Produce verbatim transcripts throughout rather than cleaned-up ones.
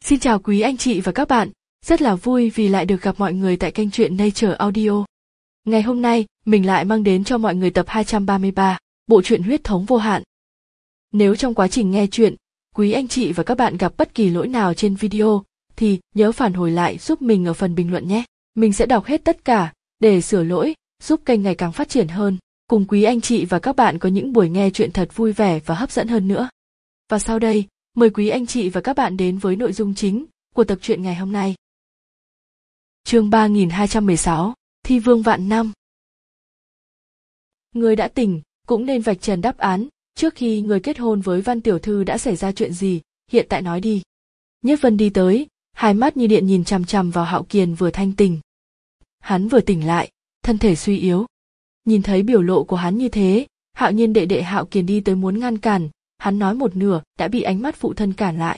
Xin chào quý anh chị và các bạn, rất là vui vì lại được gặp mọi người tại kênh truyện Nature Audio. Ngày hôm nay, mình lại mang đến cho mọi người tập hai trăm ba mươi ba, bộ truyện Huyết thống vô hạn. Nếu trong quá trình nghe truyện, quý anh chị và các bạn gặp bất kỳ lỗi nào trên video, thì nhớ phản hồi lại giúp mình ở phần bình luận nhé. Mình sẽ đọc hết tất cả, để sửa lỗi, giúp kênh ngày càng phát triển hơn, cùng quý anh chị và các bạn có những buổi nghe truyện thật vui vẻ và hấp dẫn hơn nữa. Và sau đây, mời quý anh chị và các bạn đến với nội dung chính của tập truyện ngày hôm nay. Chương ba nghìn hai trăm mười sáu, Thi Vương Vạn Năm. Người đã tỉnh, cũng nên vạch trần đáp án, trước khi người kết hôn với Văn tiểu thư đã xảy ra chuyện gì, hiện tại nói đi. Nhất Vân đi tới, hai mắt như điện nhìn chằm chằm vào Hạo Kiền vừa thanh tỉnh. Hắn vừa tỉnh lại, thân thể suy yếu. Nhìn thấy biểu lộ của hắn như thế, Hạo Nhiên đệ đệ Hạo Kiền đi tới muốn ngăn cản, hắn nói một nửa đã bị ánh mắt phụ thân cản lại.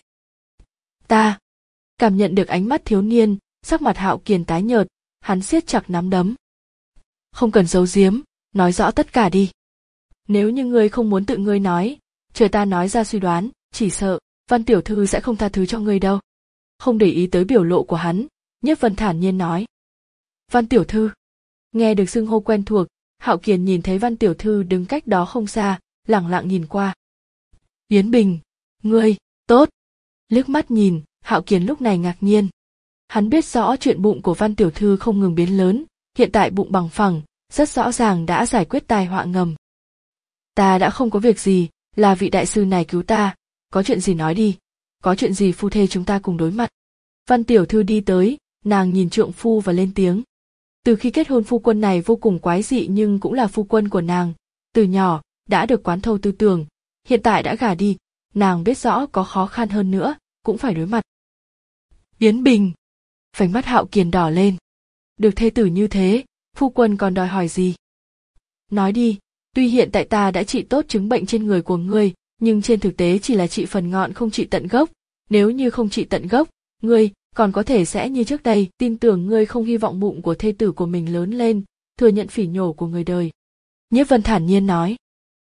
Ta, cảm nhận được ánh mắt thiếu niên, sắc mặt Hạo Kiền tái nhợt, hắn siết chặt nắm đấm. Không cần giấu giếm, nói rõ tất cả đi. Nếu như ngươi không muốn tự ngươi nói, chờ ta nói ra suy đoán, chỉ sợ Văn tiểu thư sẽ không tha thứ cho ngươi đâu. Không để ý tới biểu lộ của hắn, Nhất Vân thản nhiên nói. Văn tiểu thư. Nghe được xưng hô quen thuộc, Hạo Kiền nhìn thấy Văn tiểu thư đứng cách đó không xa, lẳng lặng nhìn qua. Yến Bình, ngươi, tốt. Liếc mắt nhìn, Hạo Kiền lúc này ngạc nhiên. Hắn biết rõ chuyện bụng của Văn tiểu thư không ngừng biến lớn, hiện tại bụng bằng phẳng, rất rõ ràng đã giải quyết tai họa ngầm. Ta đã không có việc gì, là vị đại sư này cứu ta, có chuyện gì nói đi, có chuyện gì phu thê chúng ta cùng đối mặt. Văn tiểu thư đi tới, nàng nhìn trượng phu và lên tiếng. Từ khi kết hôn phu quân này vô cùng quái dị nhưng cũng là phu quân của nàng, từ nhỏ, đã được quán thâu tư tưởng, hiện tại đã gả đi, nàng biết rõ có khó khăn hơn nữa, cũng phải đối mặt. Yến Bình. Vành mắt Hạo Kiền đỏ lên. Được thê tử như thế, phu quân còn đòi hỏi gì? Nói đi, tuy hiện tại ta đã trị tốt chứng bệnh trên người của ngươi, nhưng trên thực tế chỉ là trị phần ngọn không trị tận gốc, nếu như không trị tận gốc, ngươi còn có thể sẽ như trước đây, tin tưởng ngươi không hy vọng bụng của thê tử của mình lớn lên, thừa nhận phỉ nhổ của người đời. Nhiếp Vân thản nhiên nói.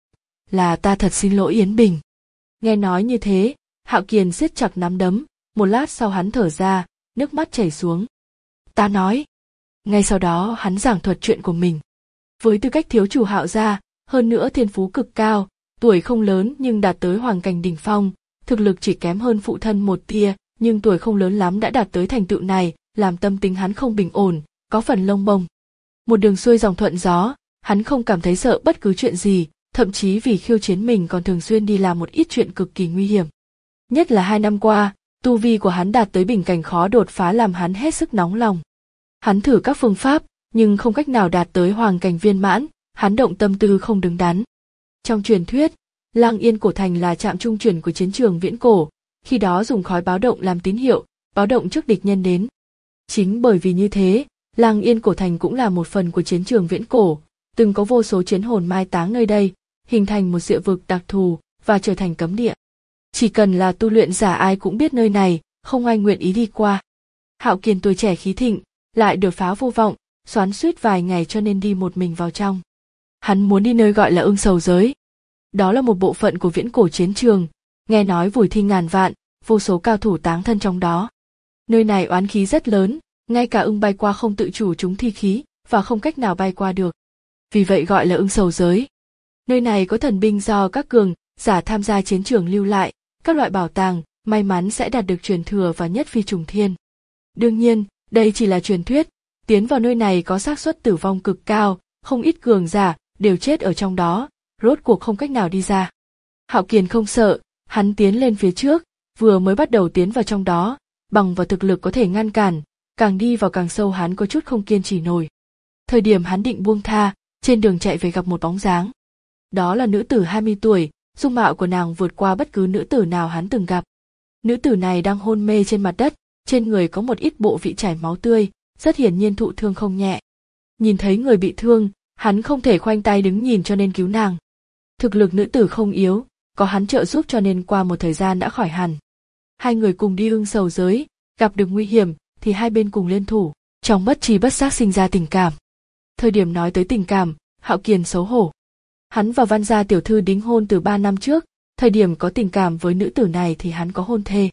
Là ta thật xin lỗi Yến Bình. Nghe nói như thế, Hạo Kiền siết chặt nắm đấm, một lát sau hắn thở ra, nước mắt chảy xuống. Ta nói. Ngay sau đó hắn giảng thuật chuyện của mình. Với tư cách thiếu chủ Hạo gia, hơn nữa thiên phú cực cao, tuổi không lớn nhưng đạt tới hoàng cảnh đỉnh phong, thực lực chỉ kém hơn phụ thân một tia, nhưng tuổi không lớn lắm đã đạt tới thành tựu này, làm tâm tính hắn không bình ổn, có phần lông bông. Một đường xuôi dòng thuận gió, hắn không cảm thấy sợ bất cứ chuyện gì, thậm chí vì khiêu chiến mình còn thường xuyên đi làm một ít chuyện cực kỳ nguy hiểm. Nhất là hai năm qua, tu vi của hắn đạt tới bình cảnh khó đột phá làm hắn hết sức nóng lòng. Hắn thử các phương pháp, nhưng không cách nào đạt tới hoàng cảnh viên mãn, hắn động tâm tư không đứng đắn. Trong truyền thuyết, Lăng Yên cổ thành là trạm trung chuyển của chiến trường viễn cổ, khi đó dùng khói báo động làm tín hiệu, báo động trước địch nhân đến. Chính bởi vì như thế, Lăng Yên cổ thành cũng là một phần của chiến trường viễn cổ, từng có vô số chiến hồn mai táng nơi đây, hình thành một địa vực đặc thù và trở thành cấm địa. Chỉ cần là tu luyện giả ai cũng biết nơi này, không ai nguyện ý đi qua. Hạo Kiền tuổi trẻ khí thịnh, lại đột phá vô vọng, xoắn xuýt vài ngày cho nên đi một mình vào trong. Hắn muốn đi nơi gọi là Ưng Sầu Giới. Đó là một bộ phận của viễn cổ chiến trường, nghe nói vùi thi ngàn vạn, vô số cao thủ táng thân trong đó. Nơi này oán khí rất lớn, ngay cả ưng bay qua không tự chủ chúng thi khí và không cách nào bay qua được. Vì vậy gọi là Ưng Sầu Giới. Nơi này có thần binh do các cường giả tham gia chiến trường lưu lại, các loại bảo tàng, may mắn sẽ đạt được truyền thừa và nhất phi trùng thiên. Đương nhiên, đây chỉ là truyền thuyết, tiến vào nơi này có xác suất tử vong cực cao, không ít cường giả đều chết ở trong đó, rốt cuộc không cách nào đi ra. Hạo Kiền không sợ, hắn tiến lên phía trước, vừa mới bắt đầu tiến vào trong đó, bằng vào thực lực có thể ngăn cản, càng đi vào càng sâu hắn có chút không kiên trì nổi. Thời điểm hắn định buông tha, trên đường chạy về gặp một bóng dáng. Đó là nữ tử hai mươi tuổi, dung mạo của nàng vượt qua bất cứ nữ tử nào hắn từng gặp. Nữ tử này đang hôn mê trên mặt đất, trên người có một ít bộ vị chảy máu tươi, rất hiển nhiên thụ thương không nhẹ. Nhìn thấy người bị thương, hắn không thể khoanh tay đứng nhìn cho nên cứu nàng. Thực lực nữ tử không yếu, có hắn trợ giúp cho nên qua một thời gian đã khỏi hẳn. Hai người cùng đi Ưng Sầu Giới, gặp được nguy hiểm thì hai bên cùng liên thủ, trong bất tri bất giác sinh ra tình cảm. Thời điểm nói tới tình cảm, Hạo Kiền xấu hổ. Hắn và Văn gia tiểu thư đính hôn từ ba năm trước, thời điểm có tình cảm với nữ tử này thì hắn có hôn thê.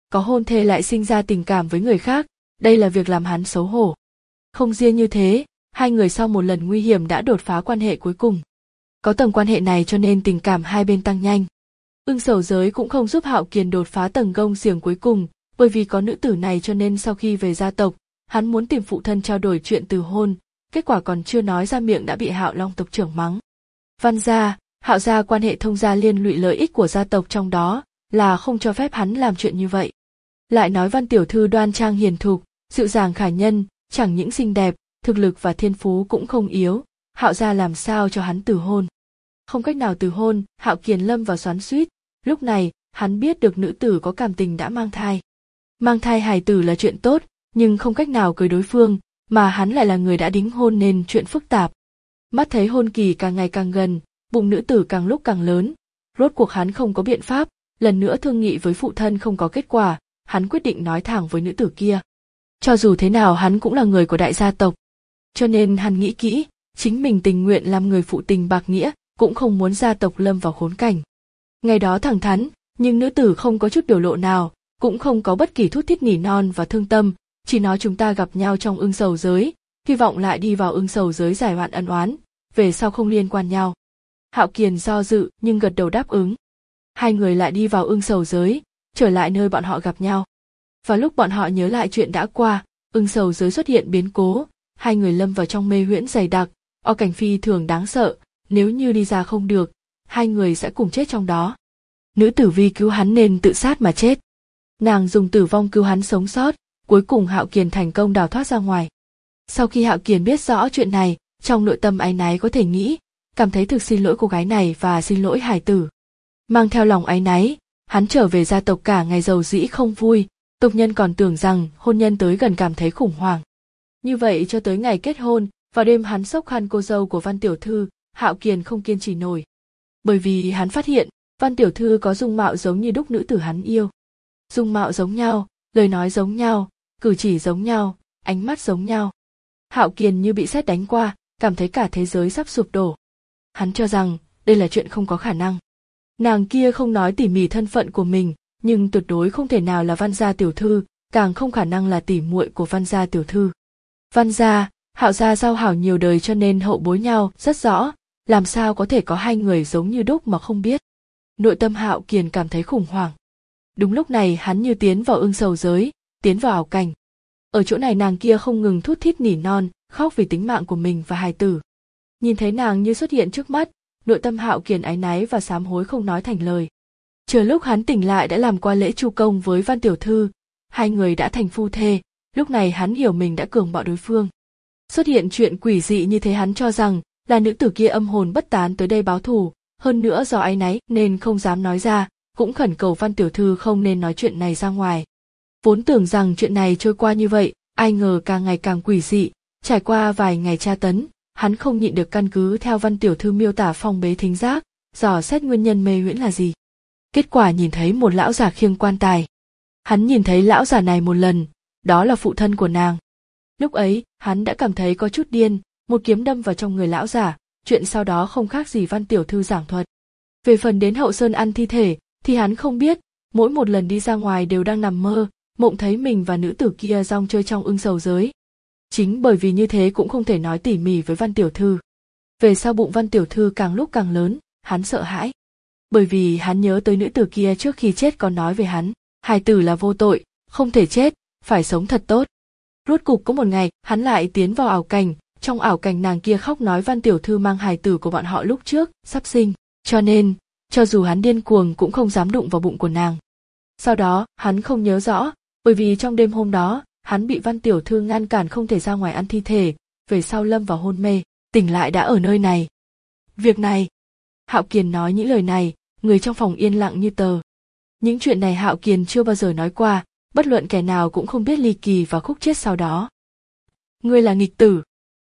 có hôn thê lại sinh ra tình cảm với người khác, đây là việc làm hắn xấu hổ. Không riêng như thế, hai người sau một lần nguy hiểm đã đột phá quan hệ cuối cùng. Có tầng quan hệ này cho nên tình cảm hai bên tăng nhanh. Ưng Sầu Giới cũng không giúp Hạo Kiền đột phá tầng gông xiềng cuối cùng, bởi vì có nữ tử này cho nên sau khi về gia tộc, hắn muốn tìm phụ thân trao đổi chuyện từ hôn, kết quả còn chưa nói ra miệng đã bị Hạo Long tộc trưởng mắng. Văn gia, Hạo gia quan hệ thông gia liên lụy lợi ích của gia tộc trong đó, là không cho phép hắn làm chuyện như vậy. Lại nói Văn tiểu thư đoan trang hiền thục, dịu dàng khả nhân, chẳng những xinh đẹp, thực lực và thiên phú cũng không yếu, Hạo gia làm sao cho hắn từ hôn. Không cách nào từ hôn, Hạo Kiền lâm vào xoắn xuýt, lúc này, hắn biết được nữ tử có cảm tình đã mang thai. Mang thai hài tử là chuyện tốt, nhưng không cách nào cưới đối phương, mà hắn lại là người đã đính hôn nên chuyện phức tạp. Mắt thấy hôn kỳ càng ngày càng gần, bụng nữ tử càng lúc càng lớn, rốt cuộc hắn không có biện pháp, lần nữa thương nghị với phụ thân không có kết quả, hắn quyết định nói thẳng với nữ tử kia. Cho dù thế nào hắn cũng là người của đại gia tộc, cho nên hắn nghĩ kỹ, chính mình tình nguyện làm người phụ tình bạc nghĩa, cũng không muốn gia tộc lâm vào khốn cảnh. Ngày đó thẳng thắn, nhưng nữ tử không có chút biểu lộ nào, cũng không có bất kỳ thút thít nỉ non và thương tâm, chỉ nói chúng ta gặp nhau trong Ưng Sầu Giới, hy vọng lại đi vào Ưng Sầu Giới giải hoạn ân oán, về sau không liên quan nhau. Hạo Kiền do dự nhưng gật đầu đáp ứng. Hai người lại đi vào Ưng Sầu Giới, trở lại nơi bọn họ gặp nhau. Và lúc bọn họ nhớ lại chuyện đã qua, Ưng Sầu Giới xuất hiện biến cố, hai người lâm vào trong mê huyễn dày đặc, o cảnh phi thường đáng sợ, nếu như đi ra không được, hai người sẽ cùng chết trong đó. Nữ tử vì cứu hắn nên tự sát mà chết. Nàng dùng tử vong cứu hắn sống sót, cuối cùng Hạo Kiền thành công đào thoát ra ngoài. Sau khi Hạo Kiền biết rõ chuyện này, trong nội tâm áy náy có thể nghĩ, cảm thấy thực xin lỗi cô gái này và xin lỗi hải tử. Mang theo lòng áy náy, hắn trở về gia tộc cả ngày giàu dĩ không vui, tộc nhân còn tưởng rằng hôn nhân tới gần cảm thấy khủng hoảng. Như vậy cho tới ngày kết hôn, vào đêm hắn xốc khăn cô dâu của Văn tiểu thư, Hạo Kiền không kiên trì nổi. Bởi vì hắn phát hiện, Văn tiểu thư có dung mạo giống như đúc nữ tử hắn yêu. Dung mạo giống nhau, lời nói giống nhau, cử chỉ giống nhau, ánh mắt giống nhau. Hạo Kiền như bị sét đánh qua, cảm thấy cả thế giới sắp sụp đổ. Hắn cho rằng, đây là chuyện không có khả năng. Nàng kia không nói tỉ mỉ thân phận của mình, nhưng tuyệt đối không thể nào là Văn gia tiểu thư, càng không khả năng là tỉ muội của Văn gia tiểu thư. Văn gia, Hạo gia giao hảo nhiều đời cho nên hậu bối nhau rất rõ, làm sao có thể có hai người giống như đúc mà không biết. Nội tâm Hạo Kiền cảm thấy khủng hoảng. Đúng lúc này hắn như tiến vào Ưng Sầu Giới, tiến vào ảo cảnh. Ở chỗ này nàng kia không ngừng thút thít nỉ non, khóc vì tính mạng của mình và hài tử. Nhìn thấy nàng như xuất hiện trước mắt, nội tâm Hạo Kiền áy náy và sám hối không nói thành lời. Chờ lúc hắn tỉnh lại đã làm qua lễ chu công với Văn tiểu thư, hai người đã thành phu thê, lúc này hắn hiểu mình đã cường bạo đối phương. Xuất hiện chuyện quỷ dị như thế hắn cho rằng là nữ tử kia âm hồn bất tán tới đây báo thù, hơn nữa do áy náy nên không dám nói ra, cũng khẩn cầu Văn tiểu thư không nên nói chuyện này ra ngoài. Vốn tưởng rằng chuyện này trôi qua như vậy, ai ngờ càng ngày càng quỷ dị, trải qua vài ngày tra tấn, hắn không nhịn được căn cứ theo Văn tiểu thư miêu tả phong bế thính giác, dò xét nguyên nhân mê huyễn là gì. Kết quả nhìn thấy một lão già khiêng quan tài. Hắn nhìn thấy lão già này một lần, đó là phụ thân của nàng. Lúc ấy, hắn đã cảm thấy có chút điên, một kiếm đâm vào trong người lão già, chuyện sau đó không khác gì Văn tiểu thư giảng thuật. Về phần đến hậu sơn ăn thi thể, thì hắn không biết, mỗi một lần đi ra ngoài đều đang nằm mơ, mộng thấy mình và nữ tử kia rong chơi trong Ưng Sầu Giới. Chính bởi vì như thế cũng không thể nói tỉ mỉ với Văn tiểu thư. Về sau bụng Văn tiểu thư càng lúc càng lớn, hắn sợ hãi. Bởi vì hắn nhớ tới nữ tử kia trước khi chết còn nói về hắn, hài tử là vô tội, không thể chết, phải sống thật tốt. Rốt cục có một ngày, hắn lại tiến vào ảo cảnh, trong ảo cảnh nàng kia khóc nói Văn tiểu thư mang hài tử của bọn họ lúc trước, sắp sinh, cho nên, cho dù hắn điên cuồng cũng không dám đụng vào bụng của nàng. Sau đó, hắn không nhớ rõ, bởi vì trong đêm hôm đó, hắn bị Văn tiểu thư ngăn cản không thể ra ngoài ăn thi thể, về sau lâm vào hôn mê, tỉnh lại đã ở nơi này. Việc này, Hạo Kiền nói những lời này, người trong phòng yên lặng như tờ. Những chuyện này Hạo Kiền chưa bao giờ nói qua, bất luận kẻ nào cũng không biết ly kỳ và khúc chết sau đó. Ngươi là nghịch tử.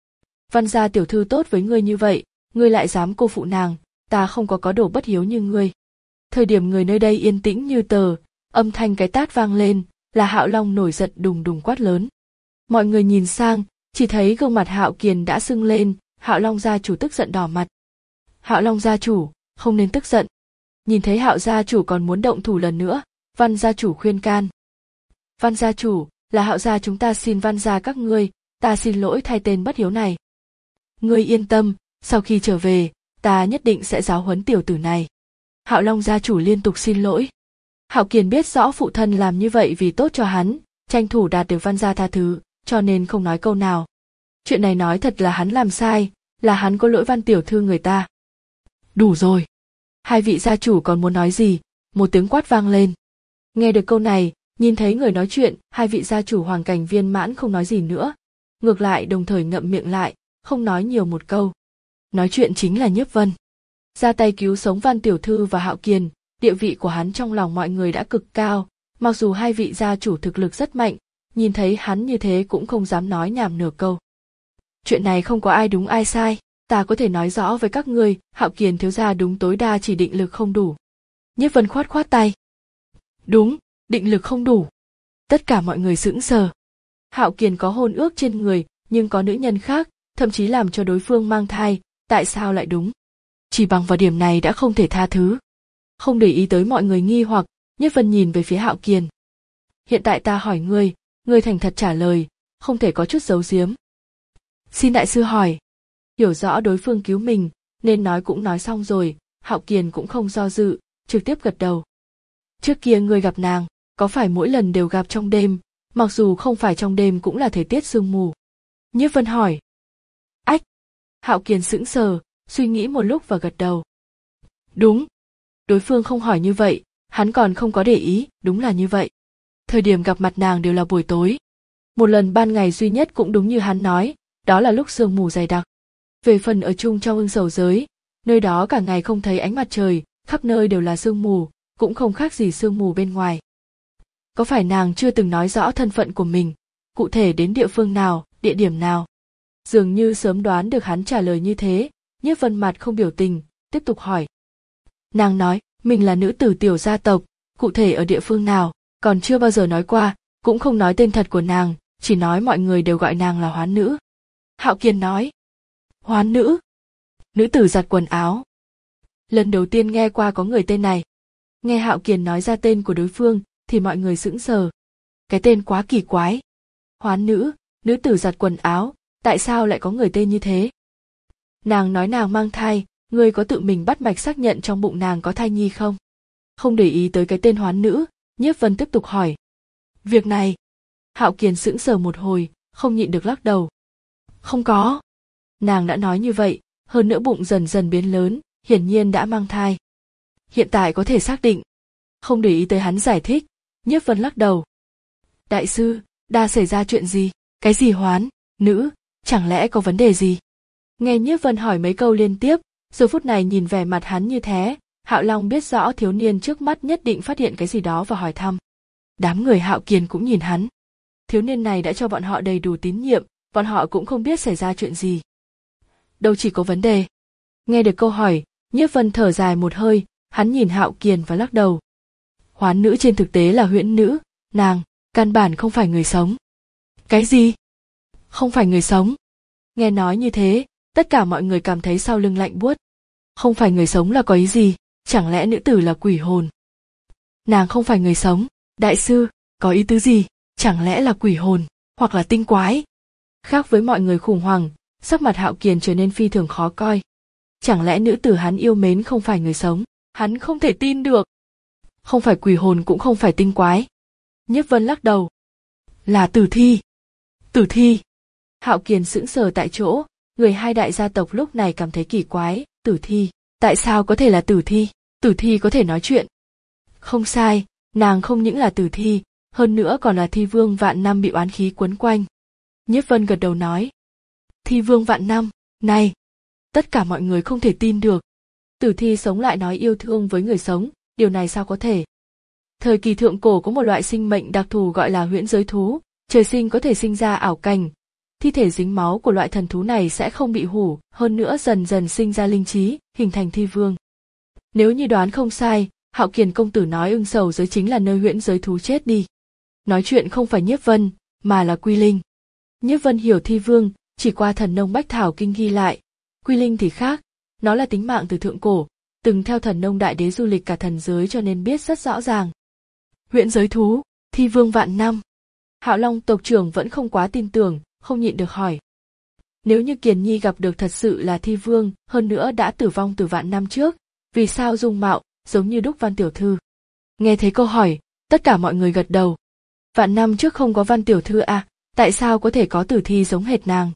Văn gia tiểu thư tốt với ngươi như vậy, ngươi lại dám cô phụ nàng, ta không có có đồ bất hiếu như ngươi. Thời điểm người nơi đây yên tĩnh như tờ, âm thanh cái tát vang lên, là Hạo Long nổi giận đùng đùng quát lớn. Mọi người nhìn sang, chỉ thấy gương mặt Hạo Kiền đã sưng lên, Hạo Long gia chủ tức giận đỏ mặt. Hạo Long gia chủ, không nên tức giận. Nhìn thấy Hạo gia chủ còn muốn động thủ lần nữa, Văn gia chủ khuyên can. Văn gia chủ, là Hạo gia chúng ta xin Văn gia các ngươi, ta xin lỗi thay tên bất hiếu này. Ngươi yên tâm, sau khi trở về, ta nhất định sẽ giáo huấn tiểu tử này. Hạo Long gia chủ liên tục xin lỗi. Hạo Kiền biết rõ phụ thân làm như vậy vì tốt cho hắn, tranh thủ đạt được Văn gia tha thứ, cho nên không nói câu nào. Chuyện này nói thật là hắn làm sai, là hắn có lỗi Văn tiểu thư người ta. Đủ rồi. Hai vị gia chủ còn muốn nói gì, một tiếng quát vang lên. Nghe được câu này, nhìn thấy người nói chuyện, hai vị gia chủ hoàng cảnh viên mãn không nói gì nữa. Ngược lại đồng thời ngậm miệng lại, không nói nhiều một câu. Nói chuyện chính là Nhiếp Vân. Ra tay cứu sống Văn tiểu thư và Hạo Kiền, địa vị của hắn trong lòng mọi người đã cực cao, mặc dù hai vị gia chủ thực lực rất mạnh, nhìn thấy hắn như thế cũng không dám nói nhảm nửa câu. Chuyện này không có ai đúng ai sai, ta có thể nói rõ với các ngươi, Hạo Kiền thiếu gia đúng tối đa chỉ định lực không đủ. Nhiếp Vân khoát khoát tay. Đúng, định lực không đủ. Tất cả mọi người sững sờ. Hạo Kiền có hôn ước trên người, nhưng có nữ nhân khác, thậm chí làm cho đối phương mang thai, tại sao lại đúng? Chỉ bằng vào điểm này đã không thể tha thứ. Không để ý tới mọi người nghi hoặc, Nhiếp Vân nhìn về phía Hạo Kiền. Hiện tại ta hỏi ngươi, ngươi thành thật trả lời, không thể có chút giấu giếm. Xin đại sư hỏi. Hiểu rõ đối phương cứu mình, nên nói cũng nói xong rồi, Hạo Kiền cũng không do dự, trực tiếp gật đầu. Trước kia ngươi gặp nàng, có phải mỗi lần đều gặp trong đêm, mặc dù không phải trong đêm cũng là thời tiết sương mù? Nhiếp Vân hỏi. Ách! Hạo Kiền sững sờ, suy nghĩ một lúc và gật đầu. Đúng. Đối phương không hỏi như vậy, hắn còn không có để ý, đúng là như vậy. Thời điểm gặp mặt nàng đều là buổi tối. Một lần ban ngày duy nhất cũng đúng như hắn nói, đó là lúc sương mù dày đặc. Về phần ở chung trong ưng sầu giới, nơi đó cả ngày không thấy ánh mặt trời, khắp nơi đều là sương mù, cũng không khác gì sương mù bên ngoài. Có phải nàng chưa từng nói rõ thân phận của mình, cụ thể đến địa phương nào, địa điểm nào? Dường như sớm đoán được hắn trả lời như thế, Nhiếp Vân mặt không biểu tình, tiếp tục hỏi. Nàng nói, mình là nữ tử tiểu gia tộc, cụ thể ở địa phương nào, còn chưa bao giờ nói qua, cũng không nói tên thật của nàng, chỉ nói mọi người đều gọi nàng là Hoán nữ. Hạo Kiền nói. Hoán nữ? Nữ tử giặt quần áo. Lần đầu tiên nghe qua có người tên này. Nghe Hạo Kiền nói ra tên của đối phương, thì mọi người sững sờ. Cái tên quá kỳ quái. Hoán nữ, nữ tử giặt quần áo, tại sao lại có người tên như thế? Nàng nói nàng mang thai, ngươi có tự mình bắt mạch xác nhận trong bụng nàng có thai nhi không? Không để ý tới cái tên Hoán nữ, Nhiếp Vân tiếp tục hỏi. Việc này, Hạo Kiền sững sờ một hồi, không nhịn được lắc đầu. Không có. Nàng đã nói như vậy, hơn nữa bụng dần dần biến lớn, hiển nhiên đã mang thai. Hiện tại có thể xác định. Không để ý tới hắn giải thích, Nhiếp Vân lắc đầu. Đại sư, đã xảy ra chuyện gì? Cái gì Hoán, nữ, chẳng lẽ có vấn đề gì? Nghe Nhiếp Vân hỏi mấy câu liên tiếp, giờ phút này nhìn vẻ mặt hắn như thế, Hạo Long biết rõ thiếu niên trước mắt nhất định phát hiện cái gì đó và hỏi thăm. Đám người Hạo Kiền cũng nhìn hắn. Thiếu niên này đã cho bọn họ đầy đủ tín nhiệm, bọn họ cũng không biết xảy ra chuyện gì. Đâu chỉ có vấn đề. Nghe được câu hỏi, Nhiếp Vân thở dài một hơi, hắn nhìn Hạo Kiền và lắc đầu. Hoán nữ trên thực tế là huyễn nữ, nàng, căn bản không phải người sống. Cái gì? Không phải người sống? Nghe nói như thế, tất cả mọi người cảm thấy sau lưng lạnh buốt. Không phải người sống là có ý gì? Chẳng lẽ nữ tử là quỷ hồn? Nàng không phải người sống, đại sư, có ý tứ gì? Chẳng lẽ là quỷ hồn, hoặc là tinh quái? Khác với mọi người khủng hoảng, sắc mặt Hạo Kiền trở nên phi thường khó coi. Chẳng lẽ nữ tử hắn yêu mến không phải người sống? Hắn không thể tin được. Không phải quỷ hồn cũng không phải tinh quái. Nhiếp Vân lắc đầu. Là tử thi. Tử thi. Hạo Kiền sững sờ tại chỗ, người hai đại gia tộc lúc này cảm thấy kỳ quái, tử thi, tại sao có thể là tử thi? Tử thi có thể nói chuyện. Không sai, nàng không những là tử thi, hơn nữa còn là thi vương vạn năm bị oán khí quấn quanh. Nhiếp Vân gật đầu nói. Thi vương vạn năm, này! Tất cả mọi người không thể tin được. Tử thi sống lại nói yêu thương với người sống, điều này sao có thể? Thời kỳ thượng cổ có một loại sinh mệnh đặc thù gọi là huyễn giới thú, trời sinh có thể sinh ra ảo cảnh. Thi thể dính máu của loại thần thú này sẽ không bị hủ, hơn nữa dần dần sinh ra linh trí, hình thành thi vương. Nếu như đoán không sai, Hạo Kiền công tử nói ưng sầu giới chính là nơi huyễn giới thú chết đi. Nói chuyện không phải Nhiếp Vân, mà là Quy Linh. Nhiếp Vân hiểu thi vương, chỉ qua thần nông bách thảo kinh ghi lại. Quy Linh thì khác, nó là tính mạng từ thượng cổ, từng theo thần nông đại đế du lịch cả thần giới cho nên biết rất rõ ràng. Huyễn giới thú, thi vương vạn năm, Hạo Long tộc trưởng vẫn không quá tin tưởng, không nhịn được hỏi. Nếu như Kiền Nhi gặp được thật sự là thi vương, hơn nữa đã tử vong từ vạn năm trước, vì sao dung mạo giống như đúc Văn tiểu thư? Nghe thấy câu hỏi, tất cả mọi người gật đầu. Vạn năm trước không có Văn tiểu thư à, tại sao có thể có tử thi giống hệt nàng?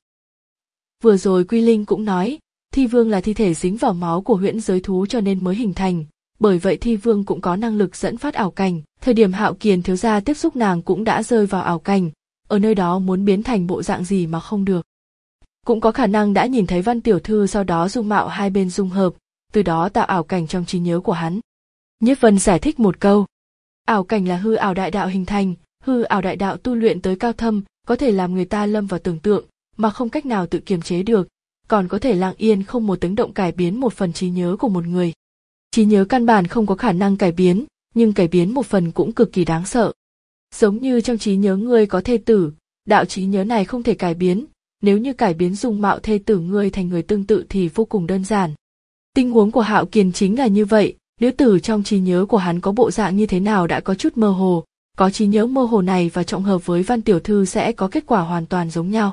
Vừa rồi Quy Linh cũng nói, thi vương là thi thể dính vào máu của huyễn giới thú cho nên mới hình thành, bởi vậy thi vương cũng có năng lực dẫn phát ảo cảnh. Thời điểm Hạo Kiền thiếu gia tiếp xúc nàng cũng đã rơi vào ảo cảnh, ở nơi đó muốn biến thành bộ dạng gì mà không được. Cũng có khả năng đã nhìn thấy Văn tiểu thư sau đó dung mạo hai bên dung hợp, từ đó tạo ảo cảnh trong trí nhớ của hắn. Nhiếp Vân giải thích một câu. Ảo cảnh là hư ảo đại đạo hình thành, hư ảo đại đạo tu luyện tới cao thâm, có thể làm người ta lâm vào tưởng tượng, mà không cách nào tự kiềm chế được, còn có thể lặng yên không một tiếng động cải biến một phần trí nhớ của một người. Trí nhớ căn bản không có khả năng cải biến, nhưng cải biến một phần cũng cực kỳ đáng sợ. Giống như trong trí nhớ ngươi có thê tử, đạo trí nhớ này không thể cải biến, nếu như cải biến dung mạo thê tử ngươi thành người tương tự thì vô cùng đơn giản. Tình huống của Hạo Kiền chính là như vậy, nữ tử trong trí nhớ của hắn có bộ dạng như thế nào đã có chút mơ hồ, có trí nhớ mơ hồ này và trọng hợp với Văn tiểu thư sẽ có kết quả hoàn toàn giống nhau.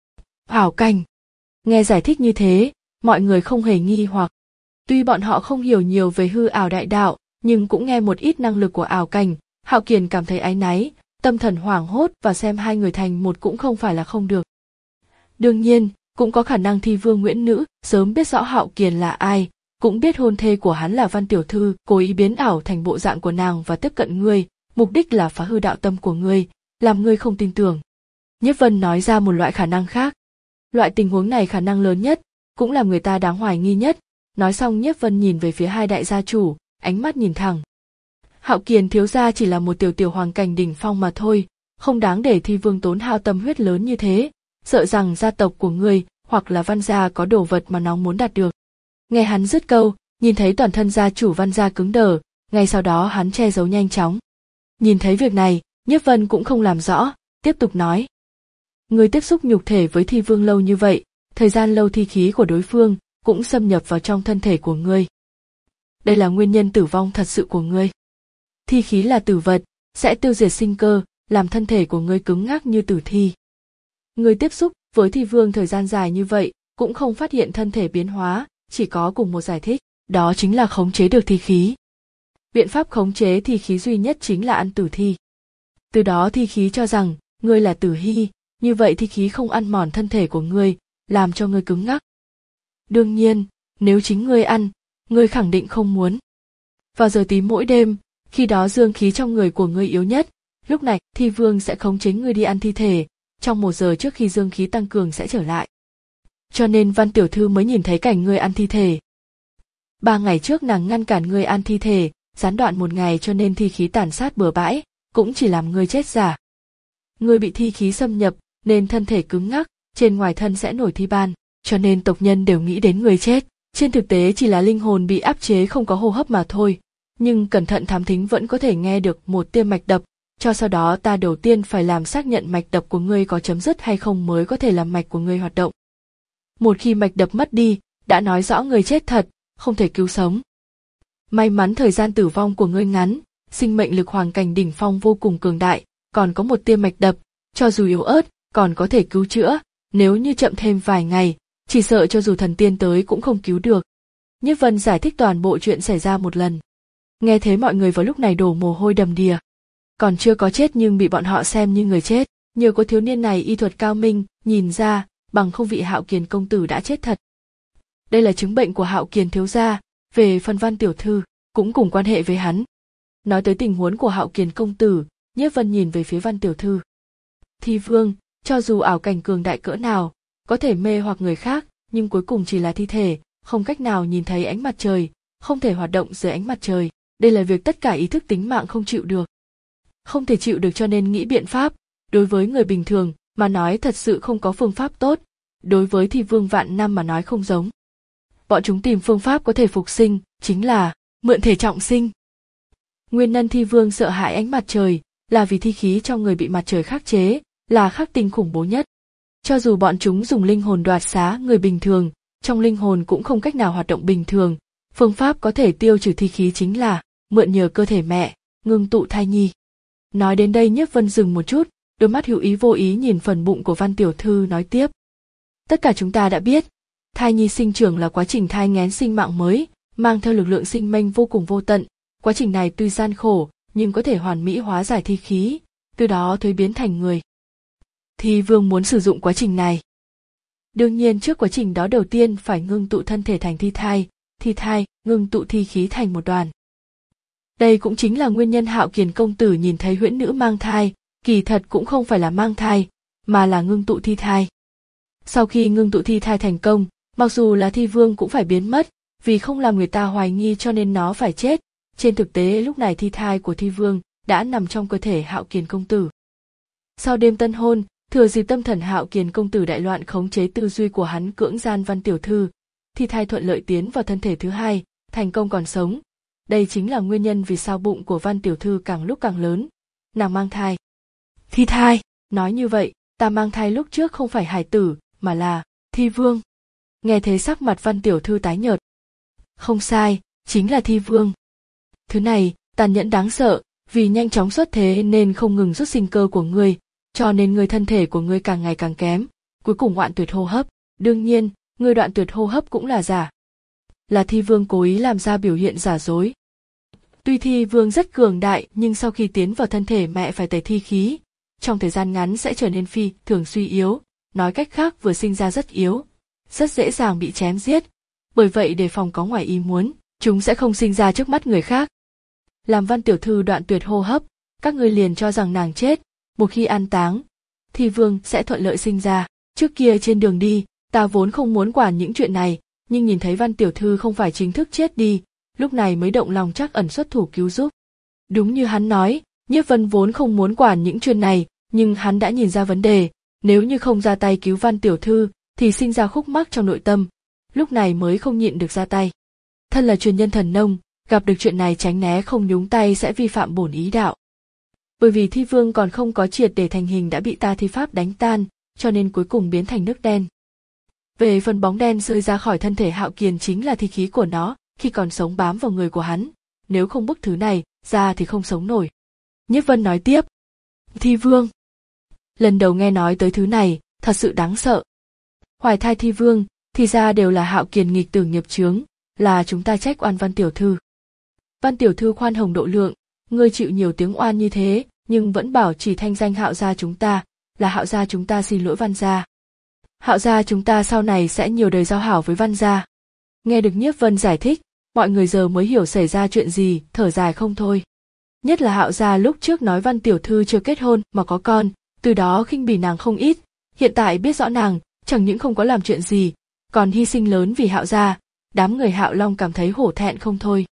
Ảo cảnh. Nghe giải thích như thế, mọi người không hề nghi hoặc. Tuy bọn họ không hiểu nhiều về hư ảo đại đạo, nhưng cũng nghe một ít năng lực của ảo cảnh, Hạo Kiền cảm thấy áy náy, tâm thần hoảng hốt và xem hai người thành một cũng không phải là không được. Đương nhiên, cũng có khả năng thi vương Nguyễn Nữ sớm biết rõ Hạo Kiền là ai, cũng biết hôn thê của hắn là Văn tiểu thư, cố ý biến ảo thành bộ dạng của nàng và tiếp cận ngươi, mục đích là phá hư đạo tâm của ngươi, làm ngươi không tin tưởng. Nhiếp Vân nói ra một loại khả năng khác. Loại tình huống này khả năng lớn nhất, cũng làm người ta đáng hoài nghi nhất. Nói xong Nhiếp Vân nhìn về phía hai đại gia chủ, ánh mắt nhìn thẳng. Hạo Kiền thiếu gia chỉ là một tiểu tiểu hoàng cảnh đỉnh phong mà thôi, không đáng để thi vương tốn hao tâm huyết lớn như thế, sợ rằng gia tộc của ngươi hoặc là Văn gia có đồ vật mà nó muốn đạt được. Nghe hắn dứt câu, nhìn thấy toàn thân gia chủ Văn gia cứng đờ, ngay sau đó hắn che giấu nhanh chóng. Nhìn thấy việc này, Nhiếp Vân cũng không làm rõ, tiếp tục nói. Ngươi tiếp xúc nhục thể với thi vương lâu như vậy, thời gian lâu thi khí của đối phương cũng xâm nhập vào trong thân thể của ngươi. Đây là nguyên nhân tử vong thật sự của ngươi. Thi khí là tử vật, sẽ tiêu diệt sinh cơ, làm thân thể của ngươi cứng ngắc như tử thi. Ngươi tiếp xúc với thi vương thời gian dài như vậy, cũng không phát hiện thân thể biến hóa, chỉ có cùng một giải thích, đó chính là khống chế được thi khí. Biện pháp khống chế thi khí duy nhất chính là ăn tử thi. Từ đó thi khí cho rằng, ngươi là tử hy, như vậy thi khí không ăn mòn thân thể của ngươi, làm cho ngươi cứng ngắc. Đương nhiên, nếu chính ngươi ăn, ngươi khẳng định không muốn. Vào giờ tí mỗi đêm, khi đó dương khí trong người của ngươi yếu nhất, lúc này thi vương sẽ khống chế ngươi đi ăn thi thể, trong một giờ trước khi dương khí tăng cường sẽ trở lại. Cho nên Văn tiểu thư mới nhìn thấy cảnh ngươi ăn thi thể. Ba ngày trước nàng ngăn cản ngươi ăn thi thể, gián đoạn một ngày cho nên thi khí tàn sát bừa bãi, cũng chỉ làm ngươi chết giả. Ngươi bị thi khí xâm nhập, nên thân thể cứng ngắc, trên ngoài thân sẽ nổi thi ban, cho nên tộc nhân đều nghĩ đến người chết. Trên thực tế chỉ là linh hồn bị áp chế không có hô hấp mà thôi, nhưng cẩn thận thám thính vẫn có thể nghe được một tia mạch đập, cho sau đó ta đầu tiên phải làm xác nhận mạch đập của ngươi có chấm dứt hay không mới có thể làm mạch của ngươi hoạt động. Một khi mạch đập mất đi, đã nói rõ người chết thật, không thể cứu sống. May mắn thời gian tử vong của ngươi ngắn, sinh mệnh lực hoàng cảnh đỉnh phong vô cùng cường đại, còn có một tia mạch đập, cho dù yếu ớt, còn có thể cứu chữa, nếu như chậm thêm vài ngày, chỉ sợ cho dù thần tiên tới cũng không cứu được. Nhiếp Vân giải thích toàn bộ chuyện xảy ra một lần. Nghe thấy mọi người vào lúc này đổ mồ hôi đầm đìa. Còn chưa có chết nhưng bị bọn họ xem như người chết, nhờ có thiếu niên này y thuật cao minh, nhìn ra, bằng không vị Hạo Kiền công tử đã chết thật. Đây là chứng bệnh của Hạo Kiền thiếu gia, về phần Văn tiểu thư, cũng cùng quan hệ với hắn. Nói tới tình huống của Hạo Kiền công tử, Nhiếp Vân nhìn về phía Văn tiểu thư. Thi vương, cho dù ảo cảnh cường đại cỡ nào, có thể mê hoặc người khác, nhưng cuối cùng chỉ là thi thể, không cách nào nhìn thấy ánh mặt trời, không thể hoạt động dưới ánh mặt trời. Đây là việc tất cả ý thức tính mạng không chịu được. Không thể chịu được cho nên nghĩ biện pháp, đối với người bình thường mà nói thật sự không có phương pháp tốt, đối với thi vương vạn năm mà nói không giống. Bọn chúng tìm phương pháp có thể phục sinh, chính là mượn thể trọng sinh. Nguyên nhân thi vương sợ hãi ánh mặt trời là vì thi khí trong người bị mặt trời khắc chế, là khắc tinh khủng bố nhất. Cho dù bọn chúng dùng linh hồn đoạt xá người bình thường, trong linh hồn cũng không cách nào hoạt động bình thường. Phương pháp có thể tiêu trừ thi khí chính là mượn nhờ cơ thể mẹ, ngưng tụ thai nhi. Nói đến đây Nhiếp Vân dừng một chút, đôi mắt hữu ý vô ý nhìn phần bụng của Văn tiểu thư nói tiếp. Tất cả chúng ta đã biết, thai nhi sinh trưởng là quá trình thai nghén sinh mạng mới, mang theo lực lượng sinh mệnh vô cùng vô tận. Quá trình này tuy gian khổ, nhưng có thể hoàn mỹ hóa giải thi khí, từ đó thuế biến thành người. Thi vương muốn sử dụng quá trình này. Đương nhiên trước quá trình đó đầu tiên phải ngưng tụ thân thể thành thi thai, thi thai, ngưng tụ thi khí thành một đoàn. Đây cũng chính là nguyên nhân Hạo Kiền công tử nhìn thấy huyễn nữ mang thai, kỳ thật cũng không phải là mang thai, mà là ngưng tụ thi thai. Sau khi ngưng tụ thi thai thành công, mặc dù là thi vương cũng phải biến mất, vì không làm người ta hoài nghi cho nên nó phải chết. Trên thực tế lúc này thi thai của thi vương đã nằm trong cơ thể Hạo Kiền công tử. Sau đêm tân hôn, thừa dịp tâm thần Hạo Kiền công tử đại loạn khống chế tư duy của hắn cưỡng gian Văn tiểu thư, thi thai thuận lợi tiến vào thân thể thứ hai, thành công còn sống. Đây chính là nguyên nhân vì sao bụng của Văn tiểu thư càng lúc càng lớn. Nàng mang thai. Thi thai, nói như vậy, ta mang thai lúc trước không phải hài tử, mà là thi vương. Nghe thế sắc mặt Văn tiểu thư tái nhợt. Không sai, chính là thi vương. Thứ này, tàn nhẫn đáng sợ, vì nhanh chóng xuất thế nên không ngừng rút sinh cơ của ngươi, cho nên ngươi thân thể của ngươi càng ngày càng kém, cuối cùng đoạn tuyệt hô hấp. Đương nhiên, ngươi đoạn tuyệt hô hấp cũng là giả. Là thi vương cố ý làm ra biểu hiện giả dối. Tuy thi vương rất cường đại nhưng sau khi tiến vào thân thể mẹ phải tẩy thi khí, trong thời gian ngắn sẽ trở nên phi thường suy yếu, nói cách khác vừa sinh ra rất yếu, rất dễ dàng bị chém giết. Bởi vậy để phòng có ngoài ý muốn, chúng sẽ không sinh ra trước mắt người khác. Làm Văn tiểu thư đoạn tuyệt hô hấp, các ngươi liền cho rằng nàng chết, một khi an táng, thi vương sẽ thuận lợi sinh ra. Trước kia trên đường đi, ta vốn không muốn quản những chuyện này, nhưng nhìn thấy Văn tiểu thư không phải chính thức chết đi, lúc này mới động lòng trắc ẩn xuất thủ cứu giúp. Đúng như hắn nói, Nhiếp Vân vốn không muốn quản những chuyện này, nhưng hắn đã nhìn ra vấn đề, nếu như không ra tay cứu Văn tiểu thư, thì sinh ra khúc mắc trong nội tâm, lúc này mới không nhịn được ra tay. Thân là truyền nhân thần nông, gặp được chuyện này tránh né không nhúng tay sẽ vi phạm bổn ý đạo. Bởi vì thi vương còn không có triệt để thành hình đã bị ta thi pháp đánh tan, cho nên cuối cùng biến thành nước đen. Về phần bóng đen rơi ra khỏi thân thể Hạo Kiền chính là thi khí của nó, khi còn sống bám vào người của hắn, nếu không bức thứ này ra thì không sống nổi. Nhiếp Vân nói tiếp. Thi vương. Lần đầu nghe nói tới thứ này, thật sự đáng sợ. Hoài thai thi vương, thì ra đều là Hạo Kiền nghịch tử nghiệp chướng, là chúng ta trách oan Văn tiểu thư. Văn tiểu thư khoan hồng độ lượng, ngươi chịu nhiều tiếng oan như thế, nhưng vẫn bảo chỉ thanh danh Hạo gia chúng ta, là Hạo gia chúng ta xin lỗi Văn gia. Hạo gia chúng ta sau này sẽ nhiều đời giao hảo với Văn gia. Nghe được Nhiếp Vân giải thích, mọi người giờ mới hiểu xảy ra chuyện gì, thở dài không thôi. Nhất là Hạo gia lúc trước nói Văn tiểu thư chưa kết hôn mà có con, từ đó khinh bỉ nàng không ít, hiện tại biết rõ nàng chẳng những không có làm chuyện gì, còn hy sinh lớn vì Hạo gia, đám người Hạo Long cảm thấy hổ thẹn không thôi.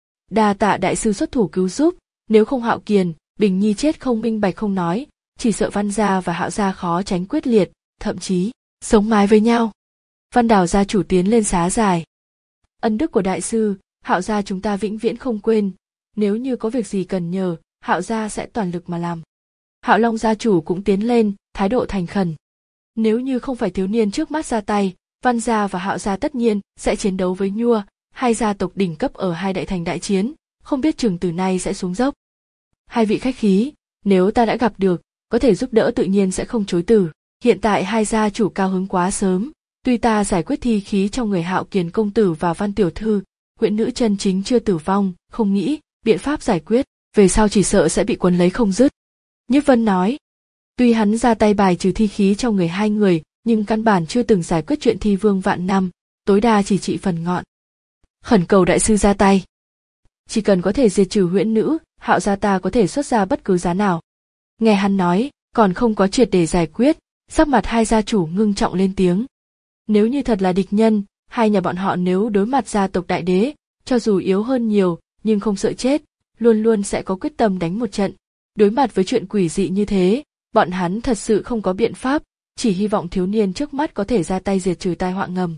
Đa tạ đại sư xuất thủ cứu giúp, nếu không Hạo Kiền, Bình Nhi chết không minh bạch không nói, chỉ sợ Văn gia và Hạo gia khó tránh quyết liệt, thậm chí sống mái với nhau. Văn Đào gia chủ tiến lên xá dài. Ân đức của đại sư, Hạo gia chúng ta vĩnh viễn không quên, nếu như có việc gì cần nhờ, Hạo gia sẽ toàn lực mà làm. Hạo Long gia chủ cũng tiến lên, thái độ thành khẩn. Nếu như không phải thiếu niên trước mắt ra tay, Văn gia và Hạo gia tất nhiên sẽ chiến đấu với Nhua, hai gia tộc đỉnh cấp ở hai đại thành đại chiến, không biết chừng từ nay sẽ xuống dốc. Hai vị khách khí, nếu ta đã gặp được, có thể giúp đỡ tự nhiên sẽ không chối từ. Hiện tại hai gia chủ cao hứng quá sớm, tuy ta giải quyết thi khí trong người Hạo Kiền công tử và Văn tiểu thư, huyễn nữ chân chính chưa tử vong, không nghĩ biện pháp giải quyết, về sau chỉ sợ sẽ bị quấn lấy không dứt. Nhiếp Vân nói, tuy hắn ra tay bài trừ thi khí trong người hai người, nhưng căn bản chưa từng giải quyết chuyện thi vương vạn năm, tối đa chỉ trị phần ngọn. Khẩn cầu đại sư ra tay. Chỉ cần có thể diệt trừ huyễn nữ, Hạo gia ta có thể xuất ra bất cứ giá nào. Nghe hắn nói, còn không có triệt để giải quyết, sắc mặt hai gia chủ ngưng trọng lên tiếng. Nếu như thật là địch nhân, hai nhà bọn họ nếu đối mặt gia tộc đại đế, cho dù yếu hơn nhiều, nhưng không sợ chết, luôn luôn sẽ có quyết tâm đánh một trận. Đối mặt với chuyện quỷ dị như thế, bọn hắn thật sự không có biện pháp, chỉ hy vọng thiếu niên trước mắt có thể ra tay diệt trừ tai họa ngầm.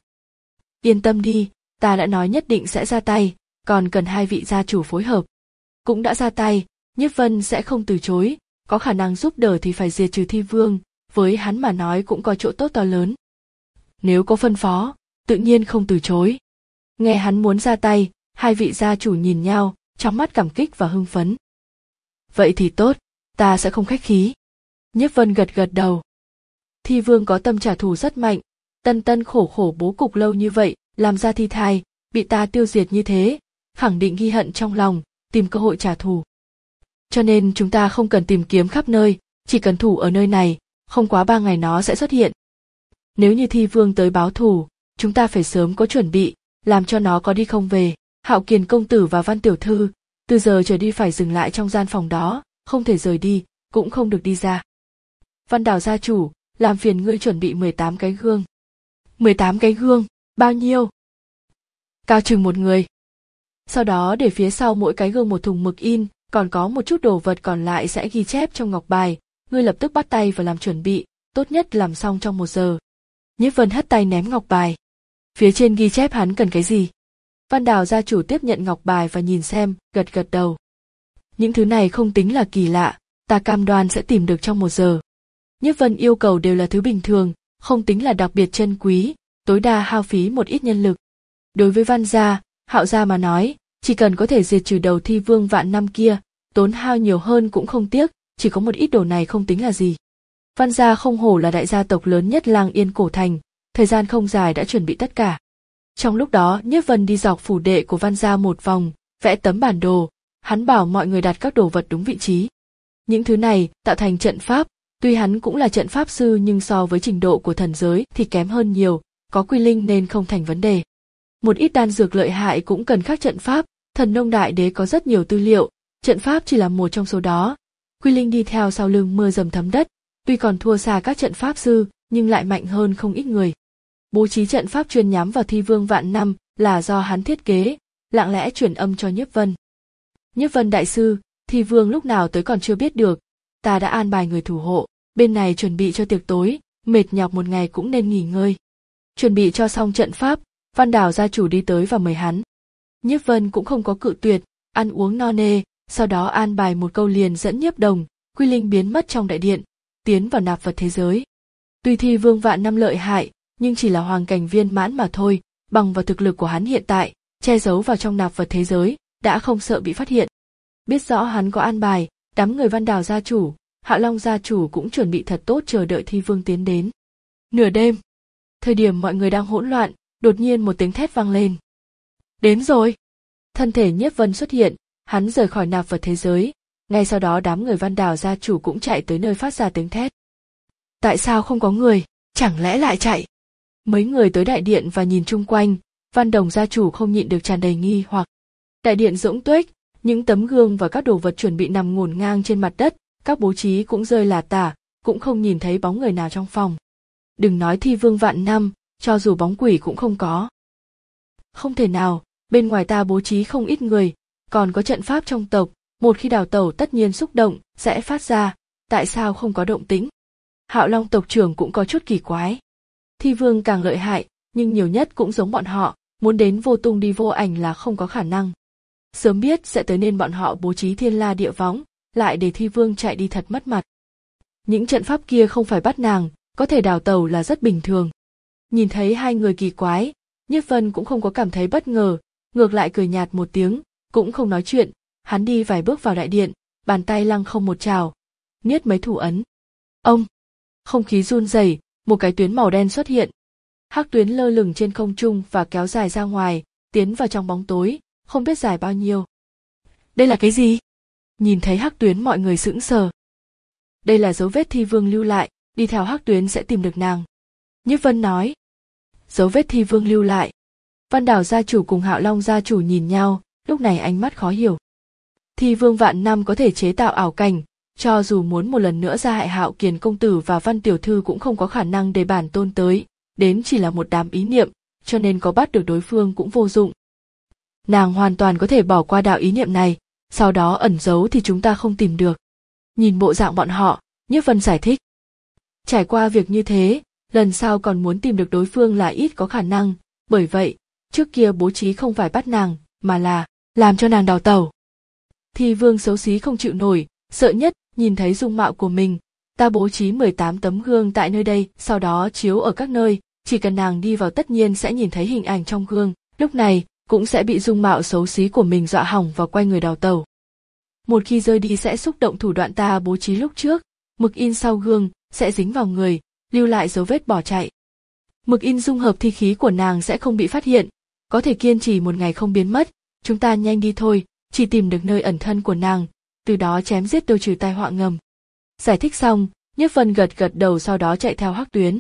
Yên tâm đi, ta đã nói nhất định sẽ ra tay, còn cần hai vị gia chủ phối hợp. Cũng đã ra tay, Nhiếp Vân sẽ không từ chối, có khả năng giúp đỡ thì phải diệt trừ thi vương, với hắn mà nói cũng có chỗ tốt to lớn. Nếu có phân phó, tự nhiên không từ chối. Nghe hắn muốn ra tay, hai vị gia chủ nhìn nhau, trong mắt cảm kích và hưng phấn. Vậy thì tốt, ta sẽ không khách khí. Nhiếp Vân gật gật đầu. Thi Vương có tâm trả thù rất mạnh, tân tân khổ khổ bố cục lâu như vậy, làm ra thi thai, bị ta tiêu diệt như thế, khẳng định ghi hận trong lòng, tìm cơ hội trả thù. Cho nên chúng ta không cần tìm kiếm khắp nơi, chỉ cần thủ ở nơi này, không quá ba ngày nó sẽ xuất hiện. Nếu như Thi Vương tới báo thù, chúng ta phải sớm có chuẩn bị, làm cho nó có đi không về. Hạo Kiền công tử và Văn tiểu thư, từ giờ trở đi phải dừng lại trong gian phòng đó, không thể rời đi, cũng không được đi ra. Văn Đào gia chủ, làm phiền ngươi chuẩn bị mười tám cái gương. mười tám cái gương, bao nhiêu? Cao chừng một người. Sau đó để phía sau mỗi cái gương một thùng mực in, còn có một chút đồ vật còn lại sẽ ghi chép trong ngọc bài, ngươi lập tức bắt tay và làm chuẩn bị, tốt nhất làm xong trong một giờ. Nhiếp Vân hất tay ném ngọc bài. Phía trên ghi chép hắn cần cái gì? Văn Đào gia chủ tiếp nhận ngọc bài và nhìn xem, gật gật đầu. Những thứ này không tính là kỳ lạ, ta cam đoan sẽ tìm được trong một giờ. Nhiếp Vân yêu cầu đều là thứ bình thường, không tính là đặc biệt chân quý, tối đa hao phí một ít nhân lực. Đối với Văn gia, Hạo gia mà nói, chỉ cần có thể diệt trừ đầu Thi Vương vạn năm kia, tốn hao nhiều hơn cũng không tiếc, chỉ có một ít đồ này không tính là gì. Văn gia không hổ là đại gia tộc lớn nhất Lang Yên cổ thành, thời gian không dài đã chuẩn bị tất cả. Trong lúc đó, Nhiếp Vân đi dọc phủ đệ của Văn gia một vòng, vẽ tấm bản đồ, hắn bảo mọi người đặt các đồ vật đúng vị trí. Những thứ này tạo thành trận pháp, tuy hắn cũng là trận pháp sư nhưng so với trình độ của thần giới thì kém hơn nhiều, có quy linh nên không thành vấn đề. Một ít đan dược lợi hại cũng cần khắc trận pháp, Thần Nông Đại Đế có rất nhiều tư liệu, trận pháp chỉ là một trong số đó. Quy linh đi theo sau lưng mưa dầm thấm đất, tuy còn thua xa các trận pháp sư nhưng lại mạnh hơn không ít người. Bố trí trận pháp chuyên nhắm vào Thi Vương vạn năm là do hắn thiết kế, lặng lẽ truyền âm cho Nhiếp Vân. Nhiếp Vân đại sư, Thi Vương lúc nào tới còn chưa biết được, ta đã an bài người thủ hộ, bên này chuẩn bị cho tiệc tối, mệt nhọc một ngày cũng nên nghỉ ngơi. Chuẩn bị cho xong trận pháp, Văn Đào gia chủ đi tới và mời hắn. Nhiếp Vân cũng không có cự tuyệt, ăn uống no nê, sau đó an bài một câu liền dẫn Nhiếp Đồng, Quy Linh biến mất trong đại điện, tiến vào nạp vật thế giới. Tuy Thi Vương vạn năm lợi hại, nhưng chỉ là hoàng cảnh viên mãn mà thôi, bằng vào thực lực của hắn hiện tại, che giấu vào trong nạp vật thế giới, đã không sợ bị phát hiện. Biết rõ hắn có an bài, đám người Văn Đào gia chủ, Hạo Long gia chủ cũng chuẩn bị thật tốt chờ đợi Thi Vương tiến đến. Nửa đêm, thời điểm mọi người đang hỗn loạn, đột nhiên một tiếng thét vang lên. Đến rồi! Thân thể Nhiếp Vân xuất hiện, hắn rời khỏi nạp vật thế giới, ngay sau đó đám người Văn Đào gia chủ cũng chạy tới nơi phát ra tiếng thét. Tại sao không có người, chẳng lẽ lại chạy? Mấy người tới đại điện và nhìn chung quanh, Văn Đồng gia chủ không nhịn được tràn đầy nghi hoặc. Đại điện rỗng tuếch, những tấm gương và các đồ vật chuẩn bị nằm ngổn ngang trên mặt đất, các bố trí cũng rơi là tả, cũng không nhìn thấy bóng người nào trong phòng. Đừng nói Thi Vương vạn năm, cho dù bóng quỷ cũng không có. Không thể nào, bên ngoài ta bố trí không ít người, còn có trận pháp trong tộc, một khi đào tẩu tất nhiên xúc động, sẽ phát ra, tại sao không có động tĩnh? Hạo Long tộc trưởng cũng có chút kỳ quái. Thi Vương càng lợi hại, nhưng nhiều nhất cũng giống bọn họ, muốn đến vô tung đi vô ảnh là không có khả năng. Sớm biết sẽ tới nên bọn họ bố trí thiên la địa võng, lại để Thi Vương chạy đi thật mất mặt. Những trận pháp kia không phải bắt nàng, có thể đào tẩu là rất bình thường. Nhìn thấy hai người kỳ quái, Nhiếp Vân cũng không có cảm thấy bất ngờ, ngược lại cười nhạt một tiếng, cũng không nói chuyện, hắn đi vài bước vào đại điện, bàn tay lăng không một trào, niết mấy thủ ấn. Ông! Không khí run rẩy, một cái tuyến màu đen xuất hiện. Hắc tuyến lơ lửng trên không trung và kéo dài ra ngoài, tiến vào trong bóng tối, không biết dài bao nhiêu. Đây là cái gì? Nhìn thấy hắc tuyến mọi người sững sờ. Đây là dấu vết Thi Vương lưu lại, đi theo hắc tuyến sẽ tìm được nàng. Nhiếp Vân nói. Dấu vết Thi Vương lưu lại. Văn Đào gia chủ cùng Hạo Long gia chủ nhìn nhau, lúc này ánh mắt khó hiểu. Thi Vương vạn năm có thể chế tạo ảo cảnh, cho dù muốn một lần nữa ra hại Hạo Kiền công tử và Văn tiểu thư cũng không có khả năng để bản tôn tới, đến chỉ là một đám ý niệm, cho nên có bắt được đối phương cũng vô dụng. Nàng hoàn toàn có thể bỏ qua đạo ý niệm này, sau đó ẩn giấu thì chúng ta không tìm được. Nhìn bộ dạng bọn họ, Nhiếp Vân giải thích. Trải qua việc như thế, lần sau còn muốn tìm được đối phương là ít có khả năng, bởi vậy, trước kia bố trí không phải bắt nàng, mà là làm cho nàng đào tẩu. Thi Vương xấu xí không chịu nổi, sợ nhất nhìn thấy dung mạo của mình, ta bố trí mười tám tấm gương tại nơi đây, sau đó chiếu ở các nơi, chỉ cần nàng đi vào tất nhiên sẽ nhìn thấy hình ảnh trong gương, lúc này cũng sẽ bị dung mạo xấu xí của mình dọa hỏng và quay người đào tẩu. Một khi rơi đi sẽ xúc động thủ đoạn ta bố trí lúc trước, Mực in sau gương sẽ dính vào người, lưu lại dấu vết bỏ chạy. Mực in dung hợp thi khí của nàng sẽ không bị phát hiện, có thể kiên trì một ngày không biến mất. Chúng ta nhanh đi thôi, chỉ tìm được nơi ẩn thân của nàng, từ đó chém giết tiêu trừ tai họa ngầm. Giải thích xong, Nhiếp Vân gật gật đầu, sau đó chạy theo Hắc Tuyến.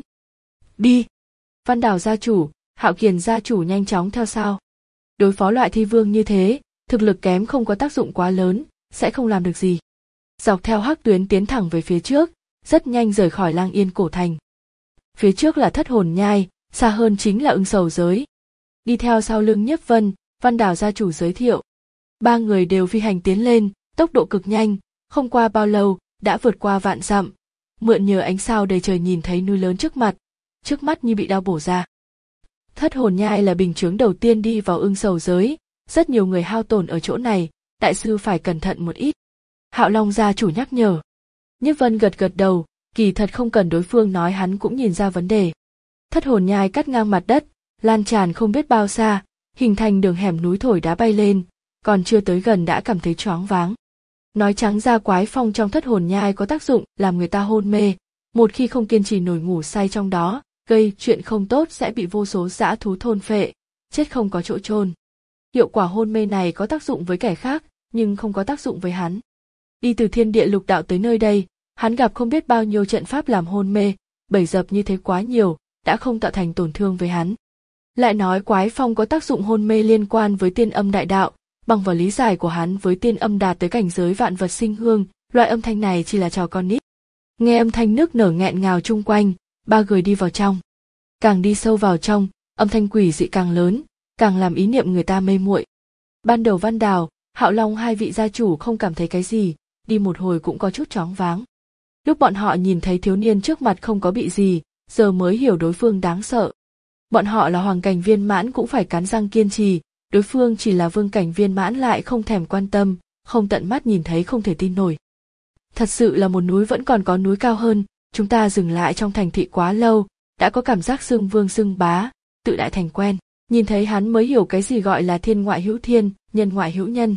Đi! Văn Đào gia chủ, Hạo Kiền gia chủ nhanh chóng theo sau. Đối phó loại thi vương như thế, thực lực kém không có tác dụng quá lớn, sẽ không làm được gì. Dọc theo Hắc Tuyến tiến thẳng về phía trước, rất nhanh rời khỏi Lang Yên cổ thành. Phía trước là Thất Hồn Nhai, xa hơn chính là Ưng Sầu giới. Đi theo sau lưng Nhiếp Vân, Văn Đào gia chủ giới thiệu. Ba người đều phi hành tiến lên, tốc độ cực nhanh, không qua bao lâu, đã vượt qua vạn dặm. Mượn nhờ ánh sao đầy trời nhìn thấy núi lớn trước mặt, trước mắt như bị đao bổ ra. Thất Hồn Nhai là bình chướng đầu tiên đi vào Ưng Sầu giới, rất nhiều người hao tổn ở chỗ này, đại sư phải cẩn thận một ít. Hạo Long gia chủ nhắc nhở. Nhiếp Vân gật gật đầu, kỳ thật không cần đối phương nói hắn cũng nhìn ra vấn đề. Thất Hồn Nhai cắt ngang mặt đất, lan tràn không biết bao xa, hình thành đường hẻm núi thổi đá bay lên, còn chưa tới gần đã cảm thấy choáng váng. Nói trắng ra, quái phong trong Thất Hồn Nhai có tác dụng làm người ta hôn mê, một khi không kiên trì nổi ngủ say trong đó, gây chuyện không tốt sẽ bị vô số dã thú thôn phệ, chết không có chỗ chôn. Hiệu quả hôn mê này có tác dụng với kẻ khác, nhưng không có tác dụng với hắn. Đi từ thiên địa lục đạo tới nơi đây, hắn gặp không biết bao nhiêu trận pháp làm hôn mê, bẫy dập như thế quá nhiều, đã không tạo thành tổn thương với hắn. Lại nói quái phong có tác dụng hôn mê liên quan với tiên âm đại đạo, bằng vào lý giải của hắn với tiên âm đạt tới cảnh giới vạn vật sinh hương, loại âm thanh này chỉ là trò con nít. Nghe âm thanh nước nở nghẹn ngào chung quanh, ba người đi vào trong. Càng đi sâu vào trong, âm thanh quỷ dị càng lớn, càng làm ý niệm người ta mê muội. Ban đầu Văn Đào, Hạo Long hai vị gia chủ không cảm thấy cái gì, đi một hồi cũng có chút choáng váng. Lúc bọn họ nhìn thấy thiếu niên trước mặt không có bị gì, giờ mới hiểu đối phương đáng sợ. Bọn họ là hoàng cảnh viên mãn cũng phải cắn răng kiên trì, đối phương chỉ là vương cảnh viên mãn lại không thèm quan tâm, không tận mắt nhìn thấy không thể tin nổi. Thật sự là một núi vẫn còn có núi cao hơn, chúng ta dừng lại trong thành thị quá lâu, đã có cảm giác xưng vương xưng bá, tự đại thành quen, nhìn thấy hắn mới hiểu cái gì gọi là thiên ngoại hữu thiên, nhân ngoại hữu nhân.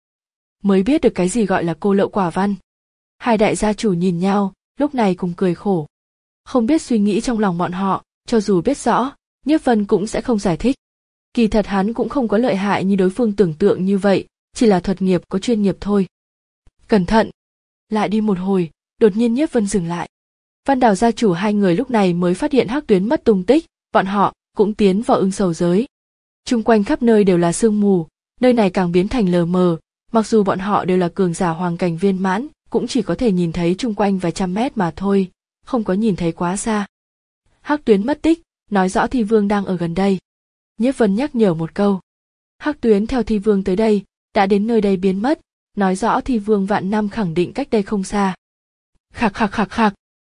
Mới biết được cái gì gọi là cô lậu quả văn. Hai đại gia chủ nhìn nhau, lúc này cùng cười khổ. Không biết suy nghĩ trong lòng bọn họ, cho dù biết rõ, Nhiếp Vân cũng sẽ không giải thích. Kỳ thật hắn cũng không có lợi hại như đối phương tưởng tượng như vậy, chỉ là thuật nghiệp có chuyên nghiệp thôi. Cẩn thận! Lại đi một hồi, đột nhiên Nhiếp Vân dừng lại. Văn Đào gia chủ hai người lúc này mới phát hiện Hắc Tuyến mất tung tích, bọn họ cũng tiến vào Ưng Sầu giới. Chung quanh khắp nơi đều là sương mù, nơi này càng biến thành lờ mờ, mặc dù bọn họ đều là cường giả hoàng cảnh viên mãn, cũng chỉ có thể nhìn thấy chung quanh vài trăm mét mà thôi, không có nhìn thấy quá xa. Hắc Tuyến mất tích, nói rõ Thi Vương đang ở gần đây. Nhiếp Vân nhắc nhở một câu. Hắc Tuyến theo Thi Vương tới đây, đã đến nơi đây biến mất, nói rõ Thi Vương vạn năm khẳng định cách đây không xa. Khạc khạc khạc khạc.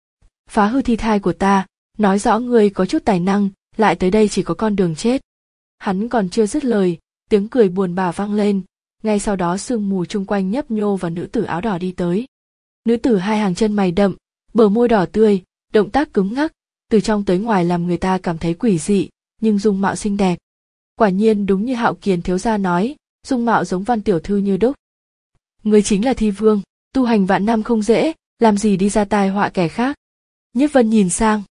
Phá hư thi thai của ta, nói rõ ngươi có chút tài năng, lại tới đây chỉ có con đường chết. Hắn còn chưa dứt lời, tiếng cười buồn bã vang lên, ngay sau đó sương mù chung quanh nhấp nhô và nữ tử áo đỏ đi tới. Nữ tử hai hàng chân mày đậm, bờ môi đỏ tươi, động tác cứng ngắc, từ trong tới ngoài làm người ta cảm thấy quỷ dị, nhưng dung mạo xinh đẹp. Quả nhiên đúng như Hạo Kiền thiếu gia nói, dung mạo giống Văn tiểu thư như đúc. Ngươi chính là Thi Vương, tu hành vạn năm không dễ, làm gì đi ra tai họa kẻ khác. Nhiếp Vân nhìn sang.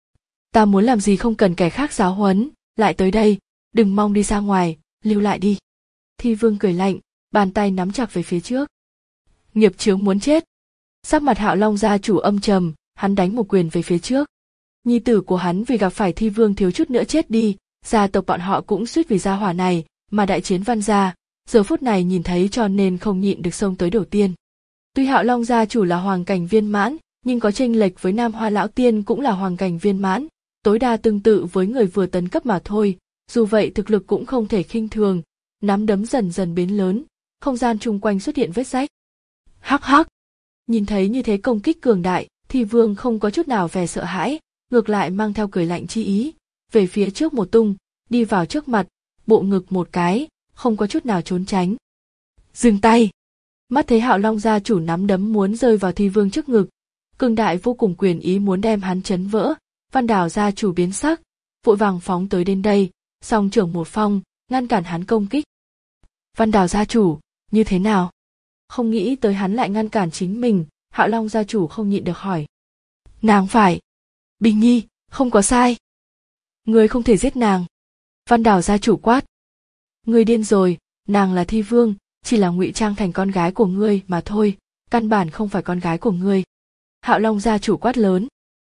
Ta muốn làm gì không cần kẻ khác giáo huấn, lại tới đây, đừng mong đi ra ngoài, lưu lại đi. Thi Vương cười lạnh, bàn tay nắm chặt về phía trước. Nghiệp chướng muốn chết. Sắc mặt Hạo Long gia chủ âm trầm, hắn đánh một quyền về phía trước. Nhi tử của hắn vì gặp phải Thi Vương thiếu chút nữa chết đi, gia tộc bọn họ cũng suýt vì gia hỏa này, mà đại chiến Văn gia, giờ phút này nhìn thấy cho nên không nhịn được xông tới đầu tiên. Tuy Hạo Long gia chủ là hoàng cảnh viên mãn, nhưng có chênh lệch với Nam Hoa lão tiên cũng là hoàng cảnh viên mãn, tối đa tương tự với người vừa tấn cấp mà thôi, dù vậy thực lực cũng không thể khinh thường, nắm đấm dần dần biến lớn, không gian chung quanh xuất hiện vết rách. Hắc hắc! Nhìn thấy như thế công kích cường đại, Thi Vương không có chút nào vẻ sợ hãi, ngược lại mang theo cười lạnh chi ý, về phía trước một tung, đi vào trước mặt, bộ ngực một cái, không có chút nào trốn tránh. Dừng tay! Mắt thấy Hạo Long gia chủ nắm đấm muốn rơi vào Thi Vương trước ngực, cường đại vô cùng quyền ý muốn đem hắn chấn vỡ, Văn Đào gia chủ biến sắc, vội vàng phóng tới đến đây, song trưởng một phong, ngăn cản hắn công kích. Văn Đào gia chủ, như thế nào? Không nghĩ tới hắn lại ngăn cản chính mình, Hạo Long gia chủ không nhịn được hỏi. Nàng phải. Bình Nhi, không có sai. Ngươi không thể giết nàng. Văn Đào gia chủ quát. Ngươi điên rồi, nàng là thi vương, chỉ là ngụy trang thành con gái của ngươi mà thôi, căn bản không phải con gái của ngươi. Hạo Long gia chủ quát lớn.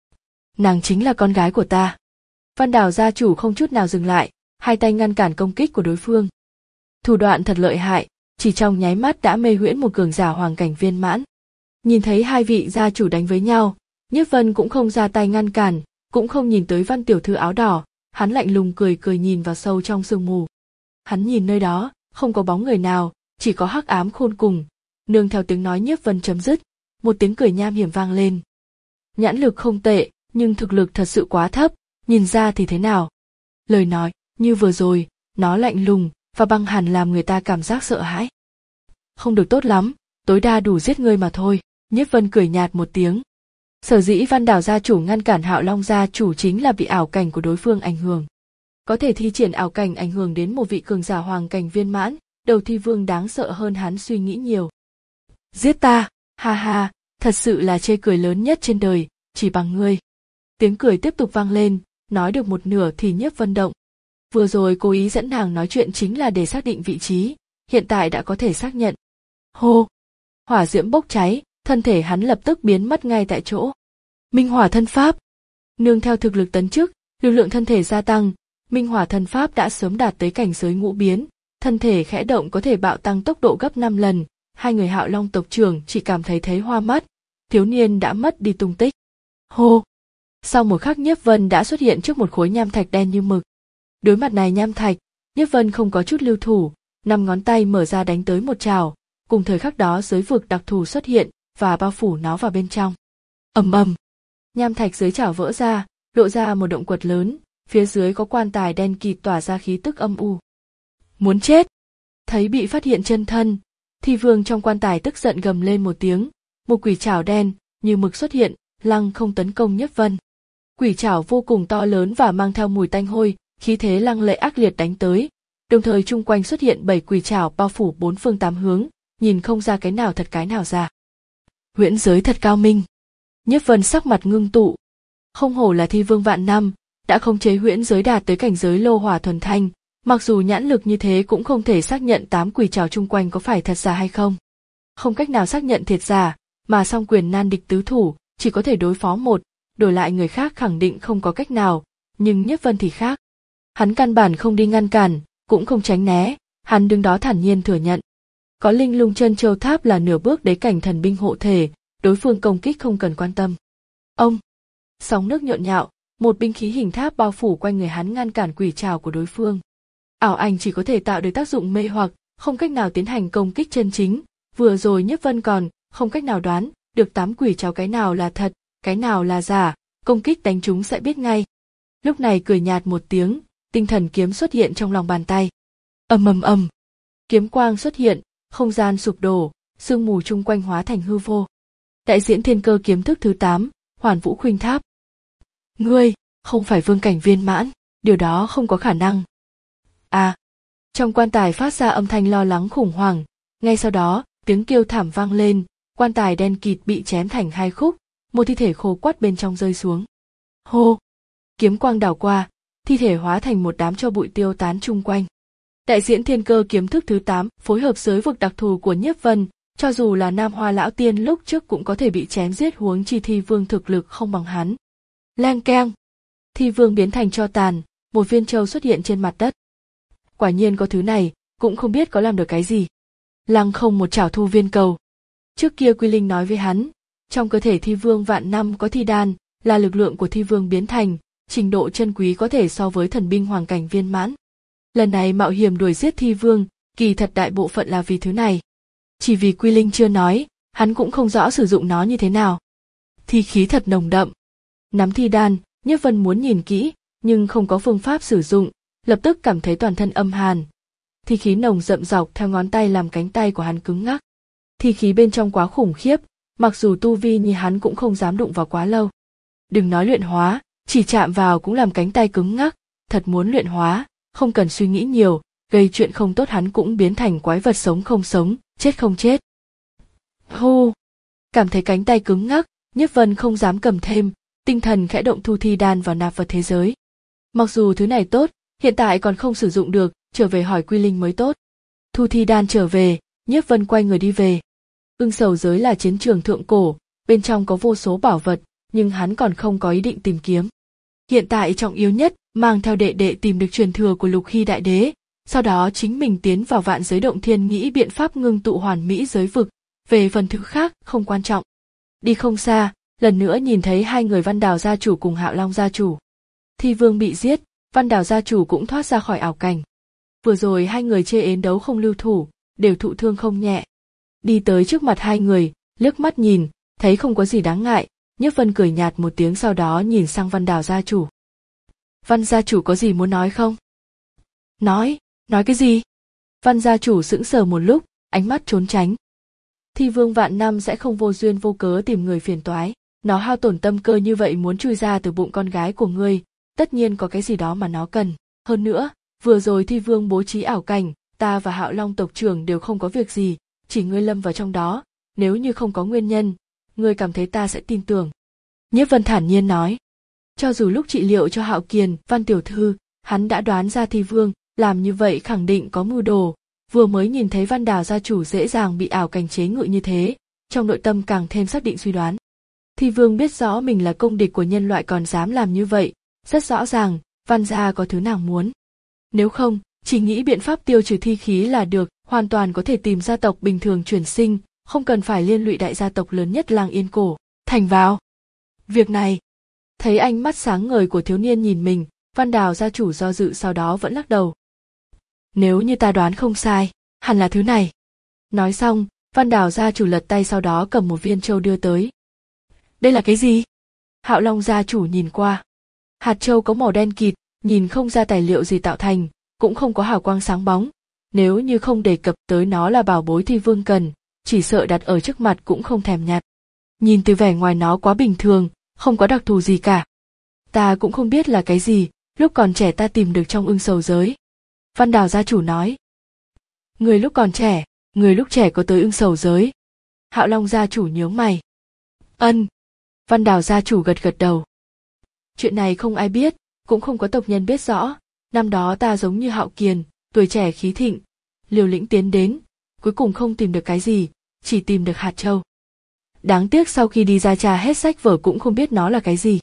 Nàng chính là con gái của ta. Văn Đào gia chủ không chút nào dừng lại, hai tay ngăn cản công kích của đối phương. Thủ đoạn thật lợi hại, chỉ trong nháy mắt đã mê huyễn một cường giả hoàng cảnh viên mãn. Nhìn thấy hai vị gia chủ đánh với nhau, Nhiếp Vân cũng không ra tay ngăn cản, cũng không nhìn tới Văn tiểu thư áo đỏ, hắn lạnh lùng cười cười nhìn vào sâu trong sương mù. Hắn nhìn nơi đó, không có bóng người nào, chỉ có hắc ám khôn cùng. Nương theo tiếng nói Nhiếp Vân chấm dứt, một tiếng cười nham hiểm vang lên. Nhãn lực không tệ, nhưng thực lực thật sự quá thấp, nhìn ra thì thế nào? Lời nói như vừa rồi, nó lạnh lùng và băng hàn làm người ta cảm giác sợ hãi. Không được tốt lắm, tối đa đủ giết ngươi mà thôi. Nhiếp Vân cười nhạt một tiếng. Sở dĩ Văn Đào gia chủ ngăn cản Hạo Long gia chủ chính là bị ảo cảnh của đối phương ảnh hưởng. Có thể thi triển ảo cảnh ảnh hưởng đến một vị cường giả hoàng cảnh viên mãn, đầu thi vương đáng sợ hơn hắn suy nghĩ nhiều. Giết ta, ha ha, thật sự là chê cười lớn nhất trên đời, chỉ bằng ngươi. Tiếng cười tiếp tục vang lên, nói được một nửa thì Nhiếp Vân động. Vừa rồi cố ý dẫn nàng nói chuyện chính là để xác định vị trí, hiện tại đã có thể xác nhận. Hô! Hỏa diễm bốc cháy, thân thể hắn lập tức biến mất ngay tại chỗ. Minh hỏa thân pháp. Nương theo thực lực tấn chức, lực lượng thân thể gia tăng, minh hỏa thân pháp đã sớm đạt tới cảnh giới ngũ biến, thân thể khẽ động có thể bạo tăng tốc độ gấp năm lần. Hai người Hạo Long tộc trưởng chỉ cảm thấy thấy hoa mắt, thiếu niên đã mất đi tung tích. Hô! Sau một khắc Nhiếp Vân đã xuất hiện trước một khối nham thạch đen như mực. Đối mặt này nham thạch, Nhiếp Vân không có chút lưu thủ, năm ngón tay mở ra đánh tới một trảo, cùng thời khắc đó giới vực đặc thù xuất hiện và bao phủ nó vào bên trong. Ầm ầm, nham thạch dưới chảo vỡ ra, lộ ra một động quật lớn, phía dưới có quan tài đen kịt tỏa ra khí tức âm u. Muốn chết! Thấy bị phát hiện chân thân, thi vương trong quan tài tức giận gầm lên một tiếng, một quỷ trảo đen như mực xuất hiện, lăng không tấn công Nhiếp Vân. Quỷ trảo vô cùng to lớn và mang theo mùi tanh hôi, khí thế lăng lệ ác liệt đánh tới, đồng thời chung quanh xuất hiện bảy quỷ trảo bao phủ bốn phương tám hướng, nhìn không ra cái nào thật cái nào giả. Huyễn giới thật cao minh. Nhiếp Vân sắc mặt ngưng tụ. Không hổ là thi vương vạn năm, đã khống chế huyễn giới đạt tới cảnh giới lô hỏa thuần thanh, mặc dù nhãn lực như thế cũng không thể xác nhận tám quỷ trảo chung quanh có phải thật giả hay không. Không cách nào xác nhận thiệt giả, mà song quyền nan địch tứ thủ, chỉ có thể đối phó một, đổi lại người khác khẳng định không có cách nào, nhưng Nhiếp Vân thì khác. Hắn căn bản không đi ngăn cản, cũng không tránh né, hắn đứng đó thản nhiên thừa nhận. Có Linh Lung Chân Châu Tháp là nửa bước đế cảnh thần binh hộ thể, đối phương công kích không cần quan tâm. Ông! Sóng nước nhộn nhạo, một binh khí hình tháp bao phủ quanh người hắn ngăn cản quỷ trảo của đối phương. Ảo ảnh chỉ có thể tạo được tác dụng mê hoặc, không cách nào tiến hành công kích chân chính. Vừa rồi Nhiếp Vân còn không cách nào đoán được tám quỷ trảo cái nào là thật, cái nào là giả, công kích đánh chúng sẽ biết ngay. Lúc này cười nhạt một tiếng, tinh thần kiếm xuất hiện trong lòng bàn tay. Ầm ầm ầm, kiếm quang xuất hiện, không gian sụp đổ, sương mù chung quanh hóa thành hư vô. Đại diễn thiên cơ kiếm thức thứ tám, Hoàn Vũ Khuynh Tháp. Ngươi, không phải vương cảnh viên mãn, điều đó không có khả năng. À, trong quan tài phát ra âm thanh lo lắng khủng hoảng, ngay sau đó, tiếng kêu thảm vang lên, quan tài đen kịt bị chém thành hai khúc, một thi thể khô quắt bên trong rơi xuống. Hô! Kiếm quang đảo qua, thi thể hóa thành một đám tro bụi tiêu tán chung quanh. Đại diễn thiên cơ kiếm thức thứ tám phối hợp giới vực đặc thù của Nhiếp Vân, cho dù là Nam Hoa lão tiên lúc trước cũng có thể bị chém giết, huống chi thi vương thực lực không bằng hắn. Leng keng, thi vương biến thành tro tàn, một viên châu xuất hiện trên mặt đất. Quả nhiên có thứ này, cũng không biết có làm được cái gì. Lăng không một chảo thu viên cầu. Trước kia Quy Linh nói với hắn, trong cơ thể thi vương vạn năm có thi đan, là lực lượng của thi vương biến thành, trình độ chân quý có thể so với thần binh hoàng cảnh viên mãn. Lần này mạo hiểm đuổi giết thi vương, kỳ thật đại bộ phận là vì thứ này. Chỉ vì Quy Linh chưa nói, hắn cũng không rõ sử dụng nó như thế nào. Thi khí thật nồng đậm. Nắm thi đan, Nhiếp Vân muốn nhìn kỹ, nhưng không có phương pháp sử dụng, lập tức cảm thấy toàn thân âm hàn. Thi khí nồng rậm dọc theo ngón tay làm cánh tay của hắn cứng ngắc. Thi khí bên trong quá khủng khiếp, mặc dù tu vi như hắn cũng không dám đụng vào quá lâu. Đừng nói luyện hóa, chỉ chạm vào cũng làm cánh tay cứng ngắc, thật muốn luyện hóa, không cần suy nghĩ nhiều, gây chuyện không tốt hắn cũng biến thành quái vật sống không sống, chết không chết. Hô! Cảm thấy cánh tay cứng ngắc, Nhiếp Vân không dám cầm thêm, tinh thần khẽ động thu thi đan vào nạp vào thế giới. Mặc dù thứ này tốt, hiện tại còn không sử dụng được, trở về hỏi Quy Linh mới tốt. Thu thi đan trở về, Nhiếp Vân quay người đi về. Ưng sầu giới là chiến trường thượng cổ, bên trong có vô số bảo vật, nhưng hắn còn không có ý định tìm kiếm. Hiện tại trọng yếu nhất, mang theo đệ đệ tìm được truyền thừa của Lục Hy Đại Đế, sau đó chính mình tiến vào vạn giới động thiên nghĩ biện pháp ngưng tụ hoàn mỹ giới vực, về phần thứ khác không quan trọng. Đi không xa, lần nữa nhìn thấy hai người Văn Đào gia chủ cùng Hạo Long gia chủ. Thi Vương bị giết, Văn Đào gia chủ cũng thoát ra khỏi ảo cảnh. Vừa rồi hai người chê ến đấu không lưu thủ, đều thụ thương không nhẹ. Đi tới trước mặt hai người, liếc mắt nhìn, thấy không có gì đáng ngại, Nhiếp Vân cười nhạt một tiếng sau đó nhìn sang Văn Đào gia chủ. Văn gia chủ có gì muốn nói không? Nói, nói cái gì? Văn gia chủ sững sờ một lúc, ánh mắt trốn tránh. Thi Vương vạn năm sẽ không vô duyên vô cớ tìm người phiền toái, nó hao tổn tâm cơ như vậy muốn chui ra từ bụng con gái của ngươi, tất nhiên có cái gì đó mà nó cần. Hơn nữa, vừa rồi Thi Vương bố trí ảo cảnh, ta và Hạo Long tộc trưởng đều không có việc gì, chỉ ngươi lâm vào trong đó, nếu như không có nguyên nhân, ngươi cảm thấy ta sẽ tin tưởng. Nhiếp Vân thản nhiên nói. Cho dù lúc trị liệu cho Hạo Kiền, Văn tiểu thư, hắn đã đoán ra Thi Vương, làm như vậy khẳng định có mưu đồ, vừa mới nhìn thấy Văn Đào gia chủ dễ dàng bị ảo cảnh chế ngự như thế, trong nội tâm càng thêm xác định suy đoán. Thi Vương biết rõ mình là công địch của nhân loại còn dám làm như vậy, rất rõ ràng, Văn gia có thứ nàng muốn. Nếu không, chỉ nghĩ biện pháp tiêu trừ thi khí là được, hoàn toàn có thể tìm gia tộc bình thường chuyển sinh, không cần phải liên lụy đại gia tộc lớn nhất làng Yên Cổ, thành vào. Việc này, thấy ánh mắt sáng ngời của thiếu niên nhìn mình, Văn Đào gia chủ do dự sau đó vẫn lắc đầu. Nếu như ta đoán không sai, hẳn là thứ này. Nói xong, Văn Đào gia chủ lật tay sau đó cầm một viên châu đưa tới. Đây là cái gì? Hạo Long gia chủ nhìn qua. Hạt châu có màu đen kịt, nhìn không ra tài liệu gì tạo thành, cũng không có hào quang sáng bóng. Nếu như không đề cập tới nó là bảo bối Thi Vương cần, chỉ sợ đặt ở trước mặt cũng không thèm nhặt. Nhìn từ vẻ ngoài nó quá bình thường, không có đặc thù gì cả. Ta cũng không biết là cái gì, lúc còn trẻ ta tìm được trong ưng sầu giới. Văn Đào gia chủ nói. Người lúc còn trẻ, người lúc trẻ có tới ưng sầu giới. Hạo Long gia chủ nhướng mày. Ân. Văn Đào gia chủ gật gật đầu. Chuyện này không ai biết, cũng không có tộc nhân biết rõ. Năm đó ta giống như Hạo Kiền, tuổi trẻ khí thịnh, liều lĩnh tiến đến, cuối cùng không tìm được cái gì, chỉ tìm được hạt châu. Đáng tiếc sau khi đi ra tra hết sách vở cũng không biết nó là cái gì.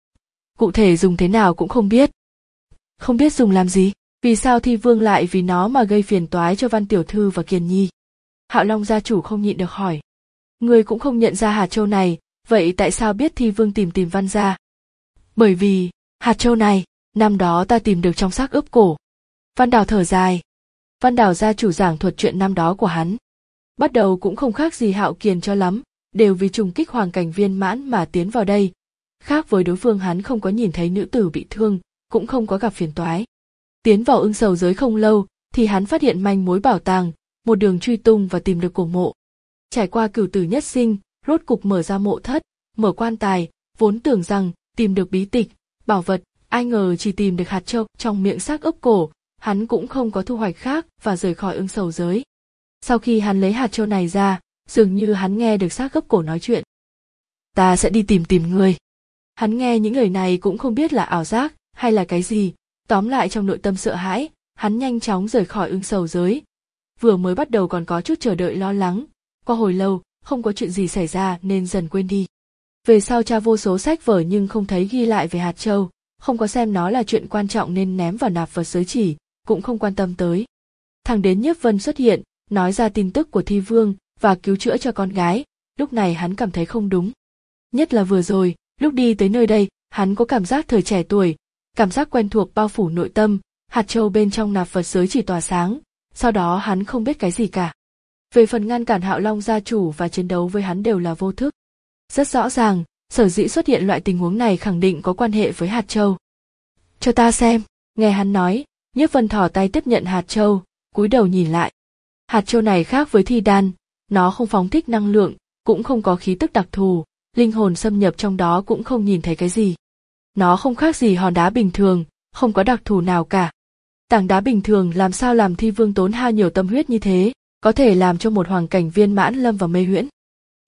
Cụ thể dùng thế nào cũng không biết. Không biết dùng làm gì, vì sao Thi Vương lại vì nó mà gây phiền toái cho Văn tiểu thư và Kiền Nhi. Hạo Long gia chủ không nhịn được hỏi. Người cũng không nhận ra hạt châu này, vậy tại sao biết Thi Vương tìm tìm Văn gia? Bởi vì, hạt châu này, năm đó ta tìm được trong xác ướp cổ. Văn Đào thở dài. Văn Đào gia chủ giảng thuật chuyện năm đó của hắn. Bắt đầu cũng không khác gì Hạo Kiền cho lắm, đều vì trùng kích hoàng cảnh viên mãn mà tiến vào đây. Khác với đối phương hắn không có nhìn thấy nữ tử bị thương, cũng không có gặp phiền toái. Tiến vào ưng sầu giới không lâu, thì hắn phát hiện manh mối bảo tàng, một đường truy tung và tìm được cổ mộ. Trải qua cửu tử nhất sinh, rốt cục mở ra mộ thất, mở quan tài, vốn tưởng rằng tìm được bí tịch, bảo vật, ai ngờ chỉ tìm được hạt châu trong miệng xác ướp cổ, hắn cũng không có thu hoạch khác và rời khỏi ưng sầu giới. Sau khi hắn lấy hạt châu này ra, dường như hắn nghe được xác ướp cổ nói chuyện. Ta sẽ đi tìm tìm ngươi. Hắn nghe những lời này cũng không biết là ảo giác hay là cái gì, tóm lại trong nội tâm sợ hãi, hắn nhanh chóng rời khỏi ưng sầu giới. Vừa mới bắt đầu còn có chút chờ đợi lo lắng, qua hồi lâu, không có chuyện gì xảy ra nên dần quên đi. Về sau tra vô số sách vở nhưng không thấy ghi lại về hạt châu, không có xem nó là chuyện quan trọng nên ném vào nạp vật giới chỉ, cũng không quan tâm tới. Thằng đến Nhiếp Vân xuất hiện, nói ra tin tức của Thi Vương và cứu chữa cho con gái, lúc này hắn cảm thấy không đúng. Nhất là vừa rồi, lúc đi tới nơi đây, hắn có cảm giác thời trẻ tuổi, cảm giác quen thuộc bao phủ nội tâm, hạt châu bên trong nạp vật giới chỉ tỏa sáng, sau đó hắn không biết cái gì cả. Về phần ngăn cản Hạo Long gia chủ và chiến đấu với hắn đều là vô thức. Rất rõ ràng, sở dĩ xuất hiện loại tình huống này khẳng định có quan hệ với hạt châu. Cho ta xem, nghe hắn nói, Nhiếp Vân thò tay tiếp nhận hạt châu, cúi đầu nhìn lại. Hạt châu này khác với thi đan, nó không phóng thích năng lượng, cũng không có khí tức đặc thù, linh hồn xâm nhập trong đó cũng không nhìn thấy cái gì. Nó không khác gì hòn đá bình thường, không có đặc thù nào cả. Tảng đá bình thường làm sao làm Thi Vương tốn hao nhiều tâm huyết như thế, có thể làm cho một hoàng cảnh viên mãn lâm vào mê huyễn.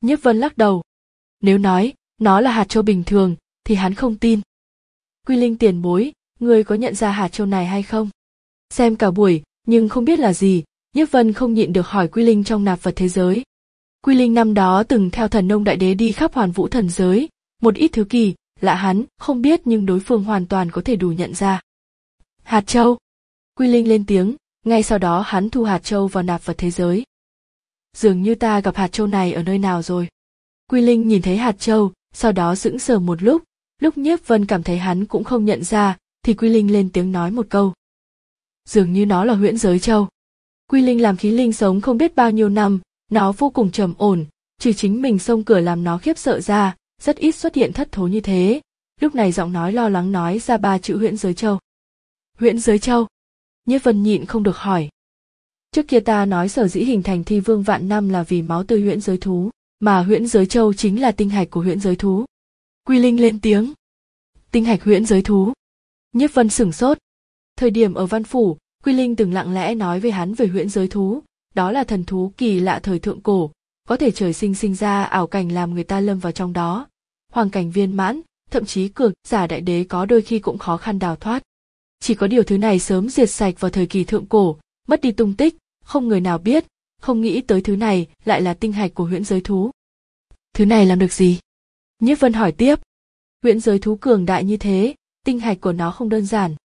Nhiếp Vân lắc đầu. Nếu nói, nó là hạt châu bình thường, thì hắn không tin. Quy Linh tiền bối, ngươi có nhận ra hạt châu này hay không? Xem cả buổi, nhưng không biết là gì, Nhiếp Vân không nhịn được hỏi Quy Linh trong nạp vật thế giới. Quy Linh năm đó từng theo thần nông đại đế đi khắp hoàn vũ thần giới, một ít thứ kỳ lạ hắn không biết nhưng đối phương hoàn toàn có thể đủ nhận ra. Hạt châu. Quy Linh lên tiếng, ngay sau đó hắn thu hạt châu vào nạp vật thế giới. Dường như ta gặp hạt châu này ở nơi nào rồi. Quy Linh nhìn thấy hạt châu, sau đó sững sờ một lúc, lúc Nhiếp Vân cảm thấy hắn cũng không nhận ra, thì Quy Linh lên tiếng nói một câu. Dường như nó là huyễn giới châu. Quy Linh làm khí linh sống không biết bao nhiêu năm, nó vô cùng trầm ổn, trừ chính mình xông cửa làm nó khiếp sợ ra, rất ít xuất hiện thất thố như thế. Lúc này giọng nói lo lắng nói ra ba chữ huyễn giới châu. Huyễn giới châu. Nhiếp Vân nhịn không được hỏi. Trước kia ta nói sở dĩ hình thành thi vương vạn năm là vì máu tươi huyễn giới thú, mà huyễn giới châu chính là tinh hạch của huyễn giới thú. Quy Linh lên tiếng. Tinh hạch huyễn giới thú. Nhiếp Vân sửng sốt. Thời điểm ở văn phủ, Quy Linh từng lặng lẽ nói với hắn về huyễn giới thú, đó là thần thú kỳ lạ thời thượng cổ, có thể trời sinh sinh ra ảo cảnh làm người ta lâm vào trong đó. Hoàng cảnh viên mãn, thậm chí cường giả đại đế có đôi khi cũng khó khăn đào thoát. Chỉ có điều thứ này sớm diệt sạch vào thời kỳ thượng cổ, mất đi tung tích, không người nào biết, không nghĩ tới thứ này lại là tinh hạch của huyễn giới thú. Thứ này làm được gì? Nhiếp Vân hỏi tiếp. Huyễn giới thú cường đại như thế, tinh hạch của nó không đơn giản.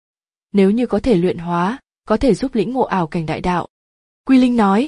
Nếu như có thể luyện hóa, có thể giúp lĩnh ngộ ảo cảnh đại đạo. Quy Linh nói.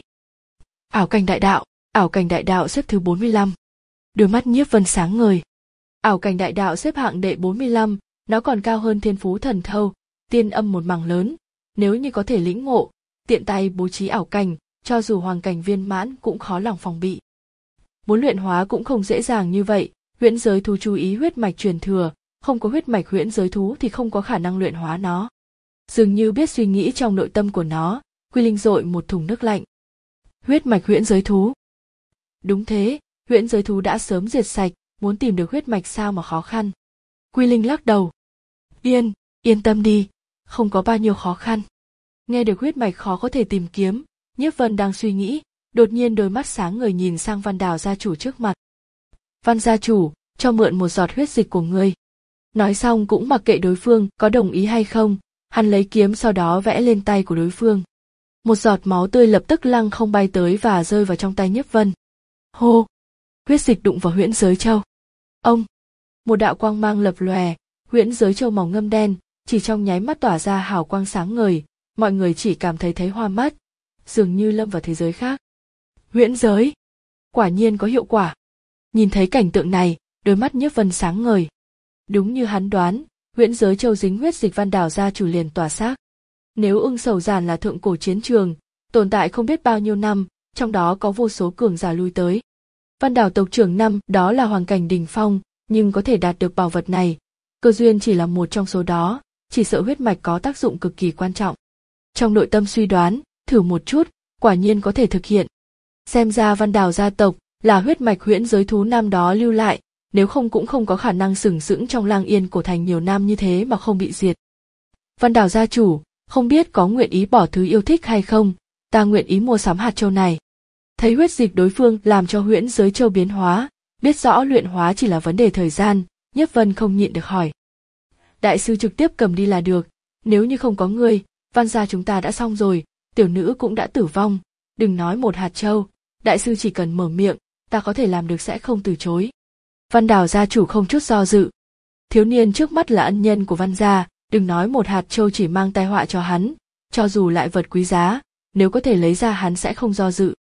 Ảo cảnh đại đạo, ảo cảnh đại đạo xếp thứ bốn mươi lăm. Đôi mắt Nhiếp Vân sáng ngời. Ảo cảnh đại đạo xếp hạng đệ bốn mươi lăm, nó còn cao hơn thiên phú thần thâu, tiên âm một mảng lớn. Nếu như có thể lĩnh ngộ, tiện tay bố trí ảo cảnh, cho dù hoàng cảnh viên mãn cũng khó lòng phòng bị. Muốn luyện hóa cũng không dễ dàng như vậy, huyễn giới thú chú ý huyết mạch truyền thừa, không có huyết mạch huyễn giới thú thì không có khả năng luyện hóa nó. Dường như biết suy nghĩ trong nội tâm của nó, Quy Linh dội một thùng nước lạnh. Huyết mạch huyễn giới thú. Đúng thế, huyễn giới thú đã sớm diệt sạch, muốn tìm được huyết mạch sao mà khó khăn. Quy Linh lắc đầu. Yên, yên tâm đi, không có bao nhiêu khó khăn. Nghe được huyết mạch khó có thể tìm kiếm, Nhiếp Vân đang suy nghĩ, đột nhiên đôi mắt sáng ngời nhìn sang Văn Đào gia chủ trước mặt. Văn gia chủ, cho mượn một giọt huyết dịch của ngươi. Nói xong cũng mặc kệ đối phương có đồng ý hay không, hắn lấy kiếm sau đó vẽ lên tay của đối phương. Một giọt máu tươi lập tức lăng không bay tới và rơi vào trong tay Nhiếp Vân. Hô! Huyết dịch đụng vào huyễn giới châu. Ông! Một đạo quang mang lập lòe, huyễn giới châu màu ngâm đen, chỉ trong nháy mắt tỏa ra hào quang sáng ngời, mọi người chỉ cảm thấy thấy hoa mắt, dường như lâm vào thế giới khác. Huyễn giới! Quả nhiên có hiệu quả. Nhìn thấy cảnh tượng này, đôi mắt Nhiếp Vân sáng ngời. Đúng như hắn đoán, huyễn giới châu dính huyết dịch Văn Đào gia chủ liền tỏa xác. Nếu Ưng Sầu Giản là thượng cổ chiến trường, tồn tại không biết bao nhiêu năm, trong đó có vô số cường giả lui tới. Văn Đào tộc trưởng năm đó là hoàng cảnh đỉnh phong, nhưng có thể đạt được bảo vật này, cơ duyên chỉ là một trong số đó, chỉ sợ huyết mạch có tác dụng cực kỳ quan trọng. Trong nội tâm suy đoán, thử một chút, quả nhiên có thể thực hiện. Xem ra Văn Đào gia tộc là huyết mạch huyễn giới thú năm đó lưu lại, nếu không cũng không có khả năng sừng sững trong Lang Yên cổ thành nhiều năm như thế mà không bị diệt. Văn Đào gia chủ, không biết có nguyện ý bỏ thứ yêu thích hay không, ta nguyện ý mua sắm hạt châu này. Thấy huyết dịch đối phương làm cho huyễn giới châu biến hóa, biết rõ luyện hóa chỉ là vấn đề thời gian, Nhiếp Vân không nhịn được hỏi. Đại sư trực tiếp cầm đi là được, nếu như không có ngươi, Văn gia chúng ta đã xong rồi, tiểu nữ cũng đã tử vong, đừng nói một hạt châu, đại sư chỉ cần mở miệng, ta có thể làm được sẽ không từ chối. Văn Đào gia chủ không chút do dự. Thiếu niên trước mắt là ân nhân của Văn gia, đừng nói một hạt châu chỉ mang tai họa cho hắn, cho dù lại vật quý giá, nếu có thể lấy ra hắn sẽ không do dự.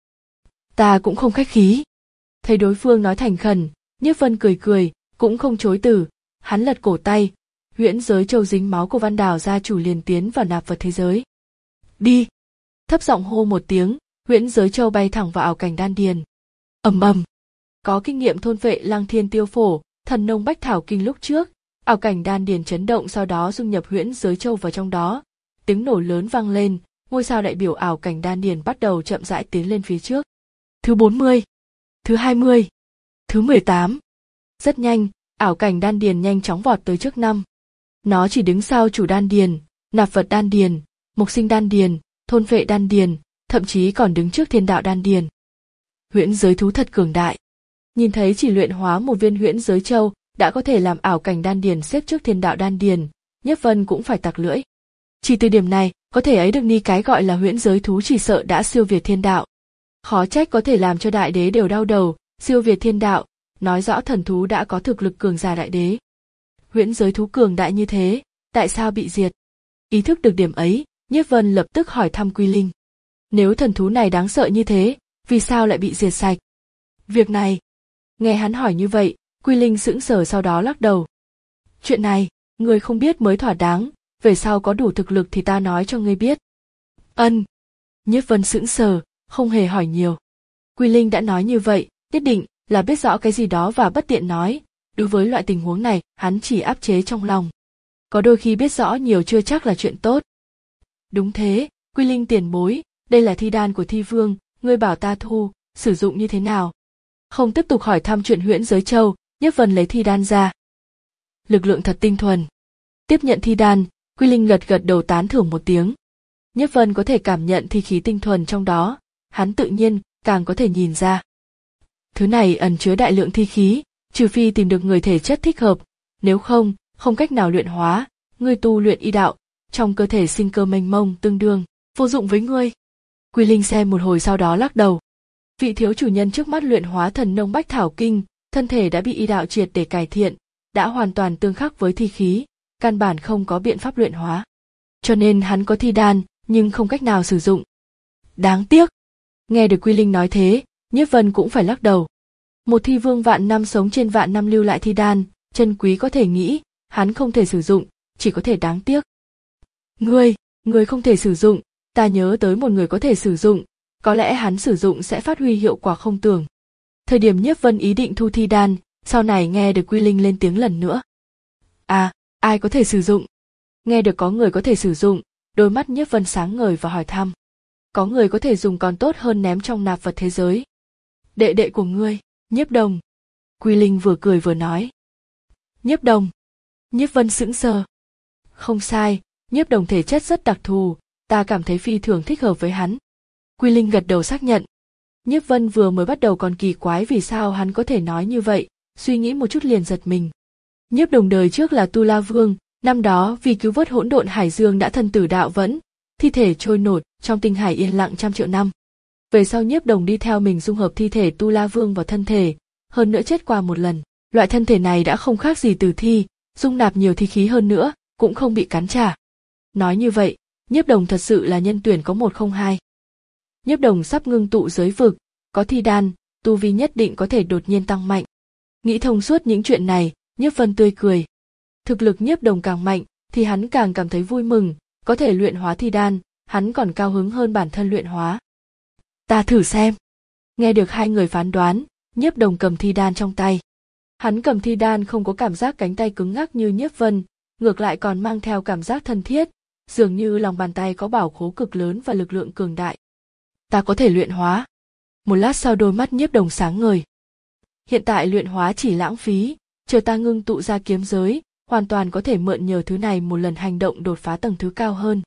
Ta cũng không khách khí. Thấy đối phương nói thành khẩn, Nhiếp Vân cười cười, cũng không chối từ, hắn lật cổ tay, huyễn giới châu dính máu của Văn Đào gia chủ liền tiến vào nạp vật thế giới. Đi! Thấp giọng hô một tiếng, huyễn giới châu bay thẳng vào ảo cảnh đan điền. Ầm ầm! Có kinh nghiệm thôn vệ Lăng Thiên Tiêu Phổ, thần nông bách thảo kinh lúc trước, ảo cảnh đan điền chấn động sau đó dung nhập huyễn giới châu vào trong đó. Tiếng nổ lớn vang lên, ngôi sao đại biểu ảo cảnh đan điền bắt đầu chậm rãi tiến lên phía trước. Thứ bốn mươi, thứ hai mươi, thứ mười tám. Rất nhanh, ảo cảnh đan điền nhanh chóng vọt tới trước năm. Nó chỉ đứng sau chủ đan điền, nạp vật đan điền, mục sinh đan điền, thôn vệ đan điền, thậm chí còn đứng trước thiên đạo đan điền. Huyễn giới thú thật cường đại. Nhìn thấy chỉ luyện hóa một viên huyễn giới châu đã có thể làm ảo cảnh đan điền xếp trước thiên đạo đan điền, Nhiếp Vân cũng phải tặc lưỡi. Chỉ từ điểm này, có thể ấy được ni cái gọi là huyễn giới thú chỉ sợ đã siêu việt thiên đạo. Khó trách có thể làm cho đại đế đều đau đầu, siêu việt thiên đạo, nói rõ thần thú đã có thực lực cường giả đại đế. Huyễn giới thú cường đại như thế, tại sao bị diệt? Ý thức được điểm ấy, Nhiếp Vân lập tức hỏi thăm Quy Linh. Nếu thần thú này đáng sợ như thế, vì sao lại bị diệt sạch? Việc này, nghe hắn hỏi như vậy, Quy Linh sững sờ sau đó lắc đầu. Chuyện này, ngươi không biết mới thỏa đáng, về sau có đủ thực lực thì ta nói cho ngươi biết. Ân. Nhiếp Vân sững sờ, không hề hỏi nhiều. Quy Linh đã nói như vậy, nhất định là biết rõ cái gì đó và bất tiện nói, đối với loại tình huống này, hắn chỉ áp chế trong lòng. Có đôi khi biết rõ nhiều chưa chắc là chuyện tốt. Đúng thế, Quy Linh tiền bối, đây là thi đan của Thi Vương, ngươi bảo ta thu, sử dụng như thế nào? Không tiếp tục hỏi thăm chuyện huyễn giới châu, Nhiếp Vân lấy thi đan ra. Lực lượng thật tinh thuần. Tiếp nhận thi đan, Quy Linh gật gật đầu tán thưởng một tiếng. Nhiếp Vân có thể cảm nhận thi khí tinh thuần trong đó, hắn tự nhiên càng có thể nhìn ra. Thứ này ẩn chứa đại lượng thi khí, trừ phi tìm được người thể chất thích hợp, nếu không, không cách nào luyện hóa. Ngươi tu luyện y đạo, trong cơ thể sinh cơ mênh mông tương đương, vô dụng với ngươi. Quy Linh xem một hồi sau đó lắc đầu. Vị thiếu chủ nhân trước mắt luyện hóa thần nông bách thảo kinh, thân thể đã bị y đạo triệt để cải thiện, đã hoàn toàn tương khắc với thi khí, căn bản không có biện pháp luyện hóa. Cho nên hắn có thi đan, nhưng không cách nào sử dụng. Đáng tiếc. Nghe được Quy Linh nói thế, Nhiếp Vân cũng phải lắc đầu. Một thi vương vạn năm sống trên vạn năm lưu lại thi đan, chân quý có thể nghĩ, hắn không thể sử dụng, chỉ có thể đáng tiếc. Ngươi, ngươi không thể sử dụng, ta nhớ tới một người có thể sử dụng, có lẽ hắn sử dụng sẽ phát huy hiệu quả không tưởng. Thời điểm Nhiếp Vân ý định thu thi đan, sau này nghe được Quy Linh lên tiếng lần nữa. À, ai có thể sử dụng? Nghe được có người có thể sử dụng, đôi mắt Nhiếp Vân sáng ngời và hỏi thăm. Có người có thể dùng còn tốt hơn ném trong nạp vật thế giới. Đệ đệ của ngươi, Nhiếp Đồng. Quy Linh vừa cười vừa nói. Nhiếp Đồng. Nhiếp Vân sững sờ. Không sai, Nhiếp Đồng thể chất rất đặc thù, ta cảm thấy phi thường thích hợp với hắn. Quy Linh gật đầu xác nhận. Nhiếp Vân vừa mới bắt đầu còn kỳ quái vì sao hắn có thể nói như vậy, suy nghĩ một chút liền giật mình. Nhiếp Đồng đời trước là Tu La Vương, năm đó vì cứu vớt hỗn độn hải dương đã thân tử đạo vẫn, thi thể trôi nổi trong tinh hải yên lặng trăm triệu năm. Về sau Nhiếp Đồng đi theo mình dung hợp thi thể Tu La Vương vào thân thể, hơn nữa chết qua một lần. Loại thân thể này đã không khác gì tử thi, dung nạp nhiều thi khí hơn nữa, cũng không bị cắn trả. Nói như vậy, Nhiếp Đồng thật sự là nhân tuyển có một không hai. Nhiếp Đồng sắp ngưng tụ giới vực, có thi đan, tu vi nhất định có thể đột nhiên tăng mạnh. Nghĩ thông suốt những chuyện này, Nhiếp Vân tươi cười. Thực lực Nhiếp Đồng càng mạnh, thì hắn càng cảm thấy vui mừng, có thể luyện hóa thi đan, hắn còn cao hứng hơn bản thân luyện hóa. Ta thử xem. Nghe được hai người phán đoán, Nhiếp Đồng cầm thi đan trong tay. Hắn cầm thi đan không có cảm giác cánh tay cứng ngắc như Nhiếp Vân, ngược lại còn mang theo cảm giác thân thiết, dường như lòng bàn tay có bảo khố cực lớn và lực lượng cường đại. Ta có thể luyện hóa. Một lát sau đôi mắt Nhiếp Đồng sáng ngời. Hiện tại luyện hóa chỉ lãng phí, chờ ta ngưng tụ ra kiếm giới, hoàn toàn có thể mượn nhờ thứ này một lần hành động đột phá tầng thứ cao hơn.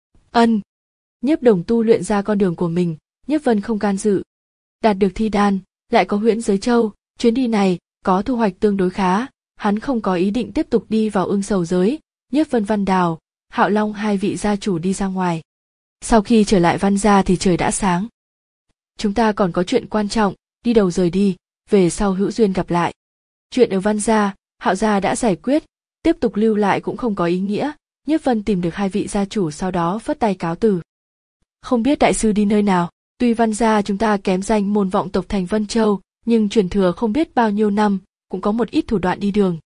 Ân. Nhiếp Đồng tu luyện ra con đường của mình, Nhiếp Vân không can dự. Đạt được thi đan, lại có huyễn giới châu, chuyến đi này có thu hoạch tương đối khá, hắn không có ý định tiếp tục đi vào ương sầu giới. Nhiếp Vân, Văn Đào, Hạo Long hai vị gia chủ đi ra ngoài. Sau khi trở lại Văn gia thì trời đã sáng. Chúng ta còn có chuyện quan trọng, đi đầu rời đi, về sau hữu duyên gặp lại. Chuyện ở Văn gia, Hạo gia đã giải quyết, tiếp tục lưu lại cũng không có ý nghĩa. Nhiếp Vân tìm được hai vị gia chủ sau đó phất tay cáo từ. Không biết đại sư đi nơi nào, tuy Văn gia chúng ta kém danh môn vọng tộc thành Vân Châu, nhưng truyền thừa không biết bao nhiêu năm, cũng có một ít thủ đoạn đi đường.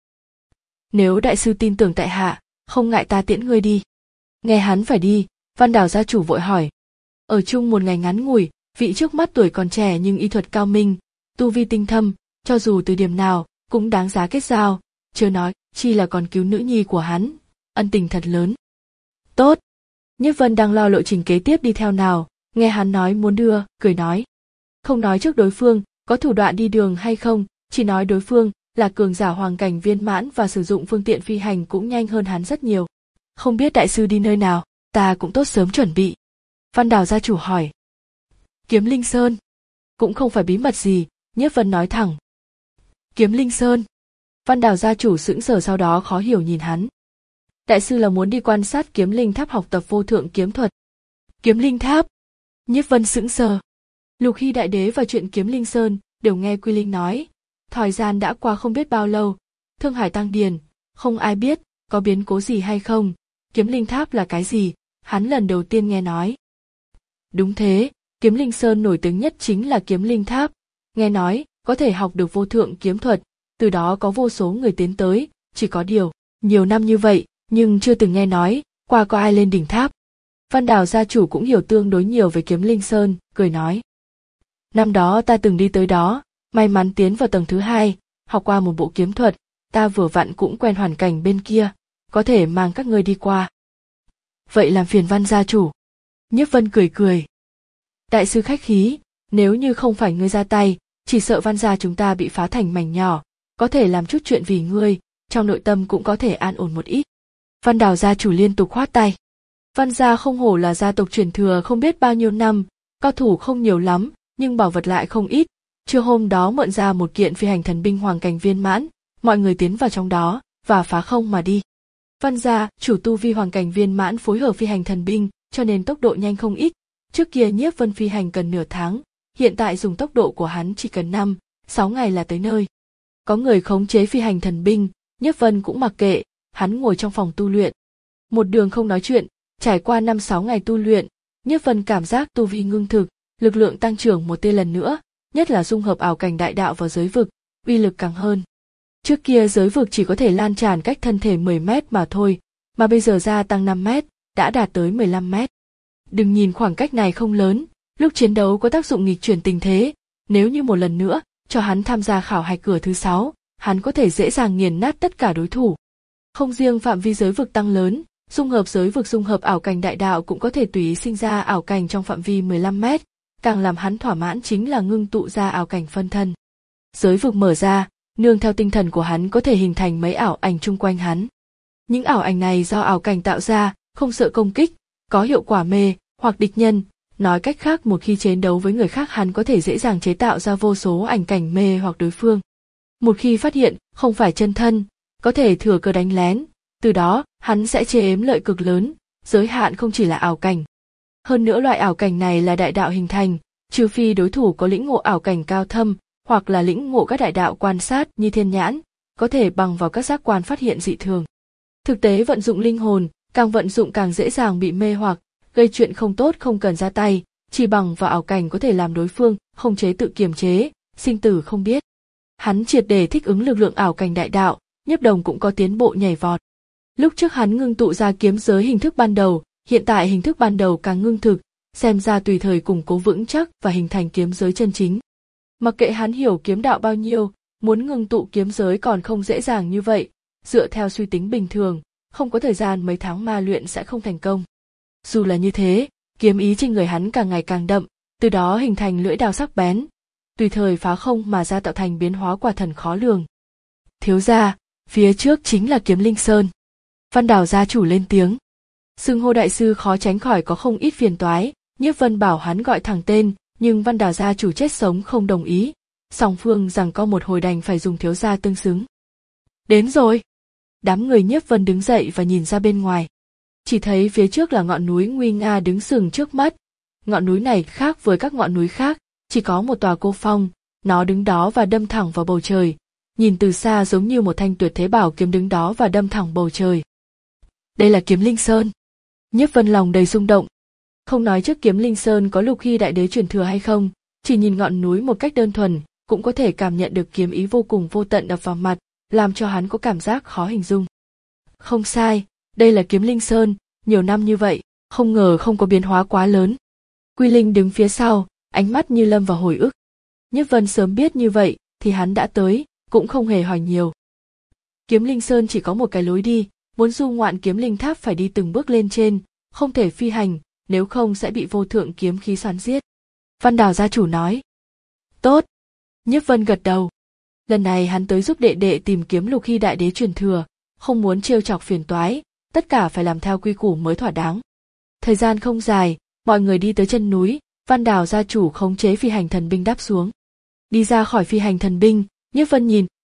Nếu đại sư tin tưởng tại hạ, không ngại ta tiễn ngươi đi. Nghe hắn phải đi, Văn Đào gia chủ vội hỏi. Ở chung một ngày ngắn ngủi, vị trước mắt tuổi còn trẻ nhưng y thuật cao minh, tu vi tinh thâm, cho dù từ điểm nào, cũng đáng giá kết giao, chưa nói, chi là còn cứu nữ nhi của hắn, ân tình thật lớn. Tốt. Nhiếp Vân đang lo lộ trình kế tiếp đi theo nào, nghe hắn nói muốn đưa, cười nói. Không nói trước đối phương, có thủ đoạn đi đường hay không, chỉ nói đối phương là cường giả hoàng cảnh viên mãn và sử dụng phương tiện phi hành cũng nhanh hơn hắn rất nhiều. Không biết đại sư đi nơi nào, ta cũng tốt sớm chuẩn bị. Văn Đào gia chủ hỏi. Kiếm Linh Sơn. Cũng không phải bí mật gì, Nhiếp Vân nói thẳng. Kiếm Linh Sơn. Văn Đào gia chủ sững sờ, sau đó khó hiểu nhìn hắn. Đại sư là muốn đi quan sát Kiếm Linh Tháp học tập vô thượng kiếm thuật. Kiếm Linh Tháp? Nhiếp Vân sững sờ. Lục Hy đại đế và chuyện Kiếm Linh Sơn đều nghe Quy Linh nói. Thời gian đã qua không biết bao lâu, Thương Hải tăng điền, không ai biết có biến cố gì hay không. Kiếm Linh Tháp là cái gì? Hắn lần đầu tiên nghe nói. Đúng thế, Kiếm Linh Sơn nổi tiếng nhất chính là Kiếm Linh Tháp. Nghe nói có thể học được vô thượng kiếm thuật, từ đó có vô số người tiến tới. Chỉ có điều, nhiều năm như vậy nhưng chưa từng nghe nói qua có ai lên đỉnh tháp. Văn Đào gia chủ cũng hiểu tương đối nhiều về Kiếm Linh Sơn, cười nói. Năm đó ta từng đi tới đó, may mắn tiến vào tầng thứ hai, học qua một bộ kiếm thuật, ta vừa vặn cũng quen hoàn cảnh bên kia, có thể mang các ngươi đi qua. Vậy làm phiền Văn gia chủ. Nhiếp Vân cười cười. Đại sư khách khí, nếu như không phải ngươi ra tay, chỉ sợ Văn gia chúng ta bị phá thành mảnh nhỏ, có thể làm chút chuyện vì ngươi, trong nội tâm cũng có thể an ổn một ít. Văn Đào gia chủ liên tục khoát tay. Văn gia không hổ là gia tộc truyền thừa không biết bao nhiêu năm, cao thủ không nhiều lắm, nhưng bảo vật lại không ít. Trưa hôm đó mượn ra một kiện phi hành thần binh hoàng cảnh viên mãn, mọi người tiến vào trong đó và phá không mà đi. Văn gia chủ tu vi hoàng cảnh viên mãn phối hợp phi hành thần binh, cho nên tốc độ nhanh không ít. Trước kia Nhiếp Vân phi hành cần nửa tháng, hiện tại dùng tốc độ của hắn chỉ cần năm, sáu ngày là tới nơi. Có người khống chế phi hành thần binh, Nhiếp Vân cũng mặc kệ, hắn ngồi trong phòng tu luyện. Một đường không nói chuyện, trải qua năm sáu ngày tu luyện, Nhiếp Vân cảm giác tu vi ngưng thực, lực lượng tăng trưởng một tia lần nữa, nhất là dung hợp ảo cảnh đại đạo vào giới vực, uy lực càng hơn. Trước kia giới vực chỉ có thể lan tràn cách thân thể mười mét mà thôi, mà bây giờ gia tăng năm mét, đã đạt tới mười lăm mét. Đừng nhìn khoảng cách này không lớn, lúc chiến đấu có tác dụng nghịch chuyển tình thế, nếu như một lần nữa cho hắn tham gia khảo hạch cửa thứ sáu, hắn có thể dễ dàng nghiền nát tất cả đối thủ. Không riêng phạm vi giới vực tăng lớn, dung hợp giới vực dung hợp ảo cảnh đại đạo cũng có thể tùy ý sinh ra ảo cảnh trong phạm vi mười lăm mét, càng làm hắn thỏa mãn chính là ngưng tụ ra ảo cảnh phân thân. Giới vực mở ra, nương theo tinh thần của hắn có thể hình thành mấy ảo ảnh chung quanh hắn. Những ảo ảnh này do ảo cảnh tạo ra, không sợ công kích, có hiệu quả mê hoặc địch nhân. Nói cách khác, một khi chiến đấu với người khác hắn có thể dễ dàng chế tạo ra vô số ảnh cảnh mê hoặc đối phương. Một khi phát hiện không phải chân thân, có thể thừa cơ đánh lén, từ đó hắn sẽ chiếm lợi cực lớn, giới hạn không chỉ là ảo cảnh. Hơn nữa loại ảo cảnh này là đại đạo hình thành, trừ phi đối thủ có lĩnh ngộ ảo cảnh cao thâm, hoặc là lĩnh ngộ các đại đạo quan sát như thiên nhãn, có thể bằng vào các giác quan phát hiện dị thường. Thực tế vận dụng linh hồn, càng vận dụng càng dễ dàng bị mê hoặc, gây chuyện không tốt không cần ra tay, chỉ bằng vào ảo cảnh có thể làm đối phương không chế tự kiềm chế, sinh tử không biết. Hắn triệt để thích ứng lực lượng ảo cảnh đại đạo, Nhiếp Đồng cũng có tiến bộ nhảy vọt. Lúc trước hắn ngưng tụ ra kiếm giới hình thức ban đầu, hiện tại hình thức ban đầu càng ngưng thực, xem ra tùy thời củng cố vững chắc và hình thành kiếm giới chân chính. Mặc kệ hắn hiểu kiếm đạo bao nhiêu, muốn ngưng tụ kiếm giới còn không dễ dàng như vậy, dựa theo suy tính bình thường, không có thời gian mấy tháng ma luyện sẽ không thành công. Dù là như thế, kiếm ý trên người hắn càng ngày càng đậm, từ đó hình thành lưỡi đao sắc bén, tùy thời phá không mà ra tạo thành biến hóa quả thần khó lường. Thiếu gia, phía trước chính là Kiếm Linh Sơn. Văn Đào gia chủ lên tiếng. Xưng hô đại sư khó tránh khỏi có không ít phiền toái, Nhiếp Vân bảo hắn gọi thẳng tên, nhưng Văn Đào gia chủ chết sống không đồng ý. Song phương rằng có một hồi đành phải dùng thiếu gia tương xứng. Đến rồi. Đám người Nhiếp Vân đứng dậy và nhìn ra bên ngoài. Chỉ thấy phía trước là ngọn núi nguy nga đứng sừng trước mắt. Ngọn núi này khác với các ngọn núi khác, chỉ có một tòa cô phong, nó đứng đó và đâm thẳng vào bầu trời. Nhìn từ xa giống như một thanh tuyệt thế bảo kiếm đứng đó và đâm thẳng bầu trời. Đây là Kiếm Linh Sơn. Nhiếp Vân lòng đầy rung động. Không nói trước Kiếm Linh Sơn có Lục Hy đại đế truyền thừa hay không, chỉ nhìn ngọn núi một cách đơn thuần, cũng có thể cảm nhận được kiếm ý vô cùng vô tận đập vào mặt, làm cho hắn có cảm giác khó hình dung. Không sai, đây là Kiếm Linh Sơn, nhiều năm như vậy, không ngờ không có biến hóa quá lớn. Quy Linh đứng phía sau, ánh mắt như lâm vào hồi ức. Nhiếp Vân sớm biết như vậy, thì hắn đã tới, cũng không hề hỏi nhiều. Kiếm Linh Sơn chỉ có một cái lối đi, muốn du ngoạn Kiếm Linh Tháp phải đi từng bước lên trên, không thể phi hành, nếu không sẽ bị vô thượng kiếm khí xoắn giết. Văn Đào gia chủ nói. Tốt. Nhiếp Vân gật đầu. Lần này hắn tới giúp đệ đệ tìm kiếm Lục Hy đại đế truyền thừa, không muốn trêu chọc phiền toái, tất cả phải làm theo quy củ mới thỏa đáng. Thời gian không dài, mọi người đi tới chân núi, Văn Đào gia chủ khống chế phi hành thần binh đáp xuống. Đi ra khỏi phi hành thần binh, Nhiếp Vân nhìn,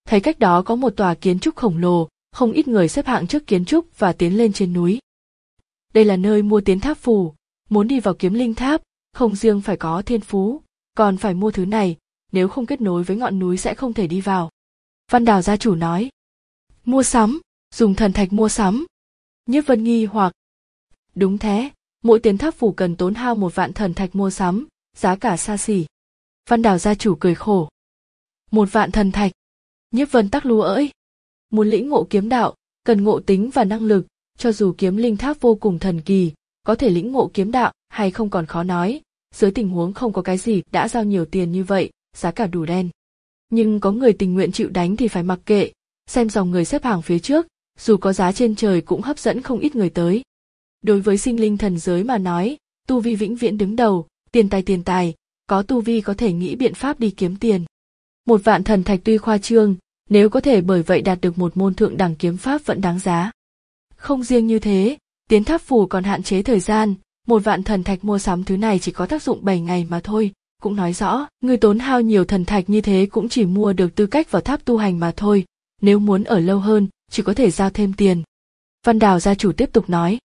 thấy cách đó có một tòa kiến trúc khổng lồ, không ít người xếp hạng trước kiến trúc và tiến lên trên núi. Đây là nơi mua tiến tháp phù, muốn đi vào kiếm linh tháp, không riêng phải có thiên phú, còn phải mua thứ này, nếu không kết nối với ngọn núi sẽ không thể đi vào. Văn Đào gia chủ nói. Mua sắm, dùng thần thạch mua sắm. Nhiếp Vân nghi hoặc. Đúng thế, mỗi tiến tháp phù cần tốn hao một vạn thần thạch mua sắm, giá cả xa xỉ. Văn Đào gia chủ cười khổ. Một vạn thần thạch. Nhiếp Vân tắc lúa ỡi. Muốn lĩnh ngộ kiếm đạo, cần ngộ tính và năng lực, cho dù kiếm linh tháp vô cùng thần kỳ, có thể lĩnh ngộ kiếm đạo hay không còn khó nói, dưới tình huống không có cái gì đã giao nhiều tiền như vậy, giá cả đủ đen. Nhưng có người tình nguyện chịu đánh thì phải mặc kệ, xem dòng người xếp hàng phía trước, dù có giá trên trời cũng hấp dẫn không ít người tới. Đối với sinh linh thần giới mà nói, tu vi vĩnh viễn đứng đầu, tiền tài tiền tài, có tu vi có thể nghĩ biện pháp đi kiếm tiền. Một vạn thần thạch tuy khoa trương, nếu có thể bởi vậy đạt được một môn thượng đẳng kiếm pháp vẫn đáng giá. Không riêng như thế, tiến tháp phù còn hạn chế thời gian, một vạn thần thạch mua sắm thứ này chỉ có tác dụng bảy ngày mà thôi, cũng nói rõ, người tốn hao nhiều thần thạch như thế cũng chỉ mua được tư cách vào tháp tu hành mà thôi, nếu muốn ở lâu hơn, chỉ có thể giao thêm tiền. Văn Đào gia chủ tiếp tục nói.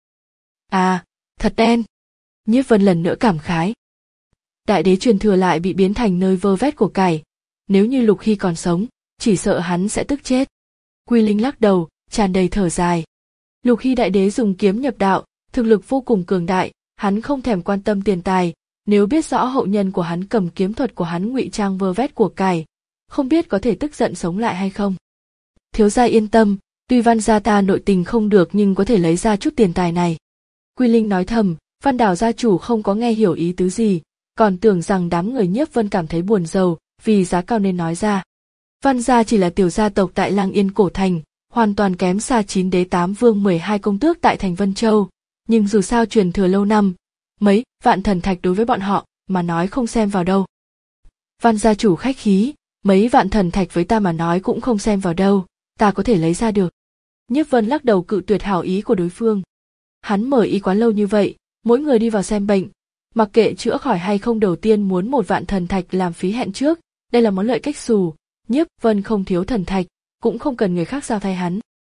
À, thật đen. Nhiếp Vân lần nữa cảm khái. Đại đế truyền thừa lại bị biến thành nơi vơ vét của cải, nếu như Lục Hy còn sống, chỉ sợ hắn sẽ tức chết. Quy Linh lắc đầu, tràn đầy thở dài. Lục Hy đại đế dùng kiếm nhập đạo, thực lực vô cùng cường đại, hắn không thèm quan tâm tiền tài, nếu biết rõ hậu nhân của hắn cầm kiếm thuật của hắn ngụy trang vơ vét của cải, không biết có thể tức giận sống lại hay không. Thiếu gia yên tâm, tuy Văn gia ta nội tình không được nhưng có thể lấy ra chút tiền tài này. Quy Linh nói thầm, Văn Đào gia chủ không có nghe hiểu ý tứ gì, còn tưởng rằng đám người Nhiếp Vân cảm thấy buồn rầu, vì giá cao nên nói ra. Văn gia chỉ là tiểu gia tộc tại Lăng Yên cổ thành, hoàn toàn kém xa chín đế tám vương mười hai công tước tại thành Vân Châu, nhưng dù sao truyền thừa lâu năm, mấy vạn thần thạch đối với bọn họ mà nói không xem vào đâu. Văn gia chủ khách khí, mấy vạn thần thạch với ta mà nói cũng không xem vào đâu, ta có thể lấy ra được. Nhiếp Vân lắc đầu cự tuyệt hảo ý của đối phương. Hắn mở y quán lâu như vậy, mỗi người đi vào xem bệnh, mặc kệ chữa khỏi hay không đầu tiên muốn một vạn thần thạch làm phí hẹn trước, đây là món lợi cách xù. Nhiếp Vân không thiếu thần thạch, cũng không cần người khác giao thay hắn.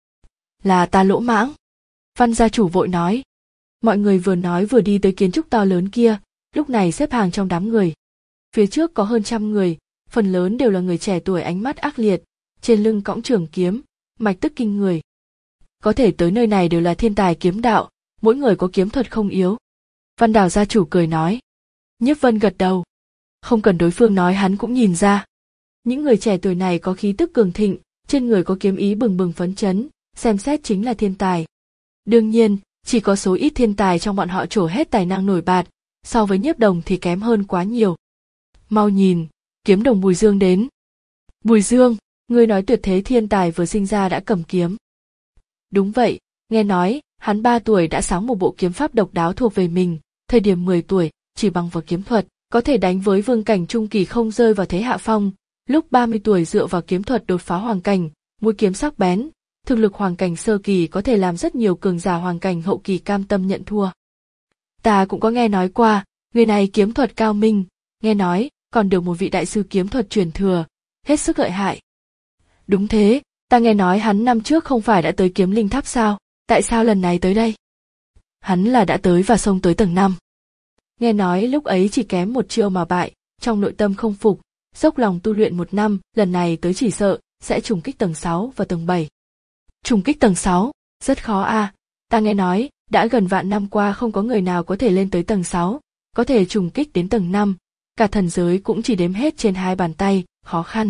Là ta lỗ mãng. Văn gia chủ vội nói. Mọi người vừa nói vừa đi tới kiến trúc to lớn kia, lúc này xếp hàng trong đám người. Phía trước có hơn trăm người, phần lớn đều là người trẻ tuổi ánh mắt ác liệt, trên lưng cõng trường kiếm, mạch tức kinh người. Có thể tới nơi này đều là thiên tài kiếm đạo, mỗi người có kiếm thuật không yếu. Văn Đào gia chủ cười nói. Nhiếp Vân gật đầu. Không cần đối phương nói hắn cũng nhìn ra. Những người trẻ tuổi này có khí tức cường thịnh, trên người có kiếm ý bừng bừng phấn chấn, xem xét chính là thiên tài. Đương nhiên, chỉ có số ít thiên tài trong bọn họ trổ hết tài năng nổi bật, so với Nhiếp Đồng thì kém hơn quá nhiều. Mau nhìn, kiếm đồng Bùi Dương đến. Bùi Dương, ngươi nói tuyệt thế thiên tài vừa sinh ra đã cầm kiếm. Đúng vậy, nghe nói, hắn ba tuổi đã sáng một bộ kiếm pháp độc đáo thuộc về mình, thời điểm mười tuổi, chỉ bằng vào kiếm thuật, có thể đánh với vương cảnh trung kỳ không rơi vào thế hạ phong. Lúc ba mươi tuổi dựa vào kiếm thuật đột phá hoàng cảnh, mũi kiếm sắc bén, thực lực hoàng cảnh sơ kỳ có thể làm rất nhiều cường giả hoàng cảnh hậu kỳ cam tâm nhận thua. Ta cũng có nghe nói qua, người này kiếm thuật cao minh, nghe nói, còn được một vị đại sư kiếm thuật truyền thừa, hết sức lợi hại. Đúng thế, ta nghe nói hắn năm trước không phải đã tới kiếm linh tháp sao, tại sao lần này tới đây? Hắn là đã tới và xông tới tầng năm. Nghe nói lúc ấy chỉ kém một chiêu mà bại, trong nội tâm không phục, dốc lòng tu luyện một năm, lần này tới chỉ sợ, sẽ trùng kích tầng sáu và tầng bảy. Trùng kích tầng sáu, rất khó a. À. Ta nghe nói, đã gần vạn năm qua không có người nào có thể lên tới tầng sáu, có thể trùng kích đến tầng năm, cả thần giới cũng chỉ đếm hết trên hai bàn tay, khó khăn.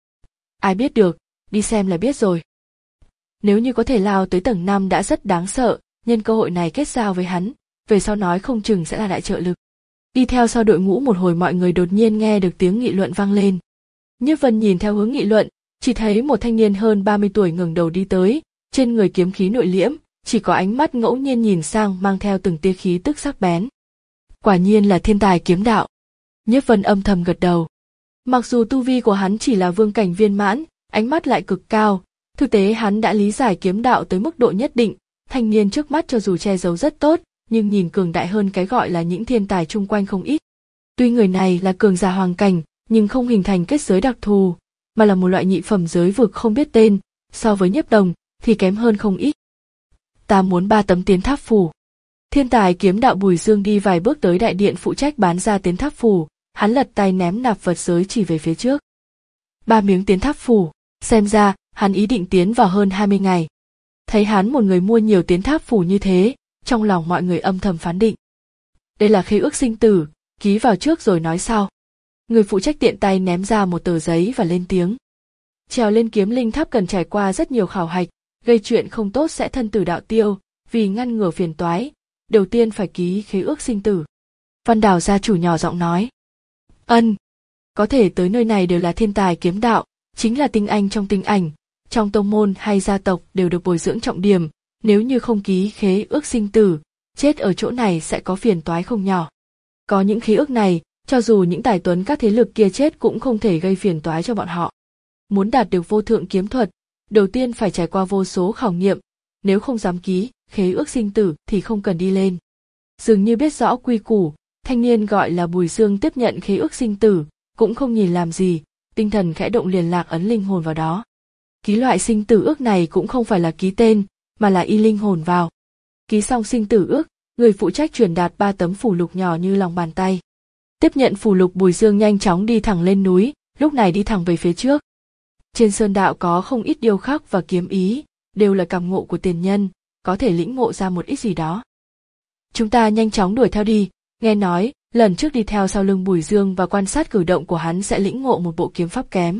Ai biết được, đi xem là biết rồi. Nếu như có thể lao tới tầng năm đã rất đáng sợ, nhân cơ hội này kết giao với hắn, về sau nói không chừng sẽ là đại trợ lực. Đi theo sau đội ngũ một hồi mọi người đột nhiên nghe được tiếng nghị luận vang lên. Nhiếp Vân nhìn theo hướng nghị luận, chỉ thấy một thanh niên hơn ba mươi tuổi ngẩng đầu đi tới, trên người kiếm khí nội liễm, chỉ có ánh mắt ngẫu nhiên nhìn sang mang theo từng tia khí tức sắc bén. Quả nhiên là thiên tài kiếm đạo. Nhiếp Vân âm thầm gật đầu. Mặc dù tu vi của hắn chỉ là vương cảnh viên mãn, ánh mắt lại cực cao, thực tế hắn đã lý giải kiếm đạo tới mức độ nhất định, thanh niên trước mắt cho dù che giấu rất tốt, nhưng nhìn cường đại hơn cái gọi là những thiên tài chung quanh không ít. Tuy người này là cường giả hoàng cảnh, nhưng không hình thành kết giới đặc thù, mà là một loại nhị phẩm giới vực không biết tên, so với Nhiếp Đồng thì kém hơn không ít. Ta muốn ba tấm tiến tháp phù. Thiên tài kiếm đạo Bùi Dương đi vài bước tới đại điện phụ trách bán ra tiến tháp phù, hắn lật tay ném nạp vật giới chỉ về phía trước. Ba miếng tiến tháp phù, xem ra hắn ý định tiến vào hơn hai mươi ngày. Thấy hắn một người mua nhiều tiến tháp phù như thế, trong lòng mọi người âm thầm phán định. Đây là khế ước sinh tử, ký vào trước rồi nói sau. Người phụ trách tiện tay ném ra một tờ giấy và lên tiếng. Trèo lên kiếm linh tháp cần trải qua rất nhiều khảo hạch, gây chuyện không tốt sẽ thân tử đạo tiêu, vì ngăn ngừa phiền toái, đầu tiên phải ký khế ước sinh tử. Văn Đào gia chủ nhỏ giọng nói. Ân, có thể tới nơi này đều là thiên tài kiếm đạo, chính là tinh anh trong tinh ảnh, trong tông môn hay gia tộc đều được bồi dưỡng trọng điểm, nếu như không ký khế ước sinh tử, chết ở chỗ này sẽ có phiền toái không nhỏ. Có những khế ước này, cho dù những tài tuấn các thế lực kia chết cũng không thể gây phiền toái cho bọn họ. Muốn đạt được vô thượng kiếm thuật, đầu tiên phải trải qua vô số khảo nghiệm, nếu không dám ký khế ước sinh tử thì không cần đi lên. Dường như biết rõ quy củ, thanh niên gọi là Bùi Dương tiếp nhận khế ước sinh tử, cũng không nhìn làm gì, tinh thần khẽ động liền lạc ấn linh hồn vào đó. Ký loại sinh tử ước này cũng không phải là ký tên, mà là y linh hồn vào. Ký xong sinh tử ước, người phụ trách truyền đạt ba tấm phù lục nhỏ như lòng bàn tay. Tiếp nhận phù lục, Bùi Dương nhanh chóng đi thẳng lên núi, lúc này đi thẳng về phía trước. Trên sơn đạo có không ít điêu khắc và kiếm ý, đều là cảm ngộ của tiền nhân, có thể lĩnh ngộ ra một ít gì đó. Chúng ta nhanh chóng đuổi theo đi, nghe nói, lần trước đi theo sau lưng Bùi Dương và quan sát cử động của hắn sẽ lĩnh ngộ một bộ kiếm pháp kém.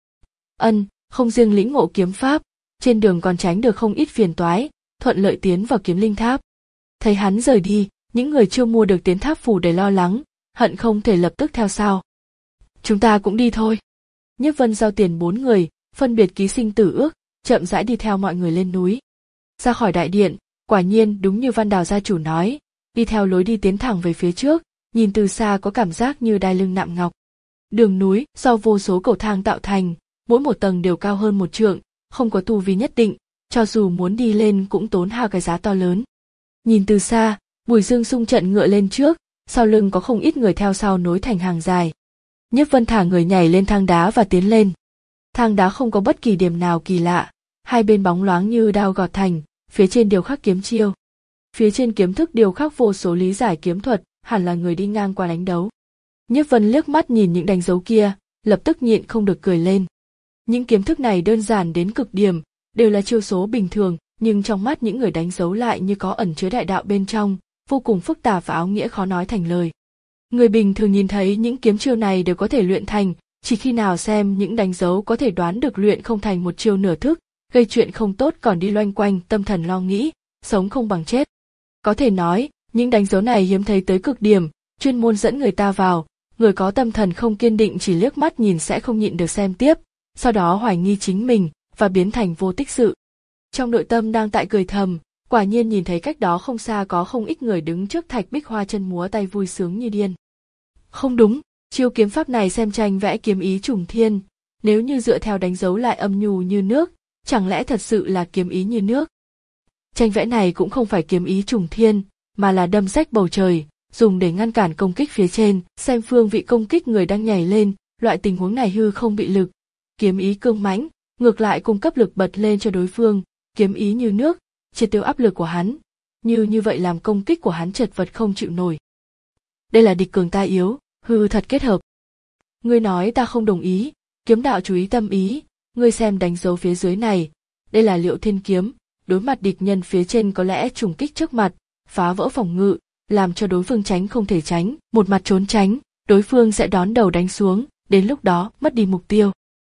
Ân, không riêng lĩnh ngộ kiếm pháp, trên đường còn tránh được không ít phiền toái, thuận lợi tiến vào kiếm linh tháp. Thấy hắn rời đi, những người chưa mua được tiến tháp phù đầy lo lắng, hận không thể lập tức theo sau. Chúng ta cũng đi thôi. Nhiếp Vân giao tiền bốn người, phân biệt ký sinh tử ước, chậm rãi đi theo mọi người lên núi. Ra khỏi đại điện, quả nhiên đúng như Văn Đào gia chủ nói, đi theo lối đi tiến thẳng về phía trước, nhìn từ xa có cảm giác như đai lưng nạm ngọc. Đường núi do vô số cầu thang tạo thành, mỗi một tầng đều cao hơn một trượng, không có tu vi nhất định, cho dù muốn đi lên cũng tốn hao cái giá to lớn. Nhìn từ xa, Bùi Dương xung trận ngựa lên trước, sau lưng có không ít người theo sau nối thành hàng dài. Nhiếp Vân thả người nhảy lên thang đá và tiến lên. Thang đá không có bất kỳ điểm nào kỳ lạ, hai bên bóng loáng như đao gọt thành, phía trên điêu khắc kiếm chiêu. Phía trên kiếm thức điêu khắc vô số lý giải kiếm thuật, hẳn là người đi ngang qua đánh đấu. Nhiếp Vân liếc mắt nhìn những đánh dấu kia, lập tức nhịn không được cười lên. Những kiếm thức này đơn giản đến cực điểm, đều là chiêu số bình thường, nhưng trong mắt những người đánh dấu lại như có ẩn chứa đại đạo bên trong, vô cùng phức tạp và áo nghĩa khó nói thành lời. Người bình thường nhìn thấy những kiếm chiêu này đều có thể luyện thành, chỉ khi nào xem những đánh dấu có thể đoán được luyện không thành một chiêu nửa thức, gây chuyện không tốt còn đi loanh quanh tâm thần lo nghĩ, sống không bằng chết. Có thể nói, những đánh dấu này hiếm thấy tới cực điểm, chuyên môn dẫn người ta vào, người có tâm thần không kiên định chỉ liếc mắt nhìn sẽ không nhịn được xem tiếp, sau đó hoài nghi chính mình và biến thành vô tích sự. Trong nội tâm đang tại cười thầm, quả nhiên nhìn thấy cách đó không xa có không ít người đứng trước thạch bích hoa chân múa tay vui sướng như điên. Không đúng, chiêu kiếm pháp này xem tranh vẽ kiếm ý trùng thiên, nếu như dựa theo đánh dấu lại âm nhu như nước, chẳng lẽ thật sự là kiếm ý như nước? Tranh vẽ này cũng không phải kiếm ý trùng thiên, mà là đâm rách bầu trời, dùng để ngăn cản công kích phía trên, xem phương vị công kích người đang nhảy lên, loại tình huống này hư không bị lực, kiếm ý cương mãnh, ngược lại cung cấp lực bật lên cho đối phương, kiếm ý như nước, triệt tiêu áp lực của hắn, như như vậy làm công kích của hắn chật vật không chịu nổi. Đây là địch cường ta yếu, hư thật kết hợp. Ngươi nói ta không đồng ý, kiếm đạo chú ý tâm ý, ngươi xem đánh dấu phía dưới này, đây là Liệu Thiên kiếm, đối mặt địch nhân phía trên có lẽ trùng kích trước mặt, phá vỡ phòng ngự, làm cho đối phương tránh không thể tránh, một mặt trốn tránh, đối phương sẽ đón đầu đánh xuống, đến lúc đó mất đi mục tiêu.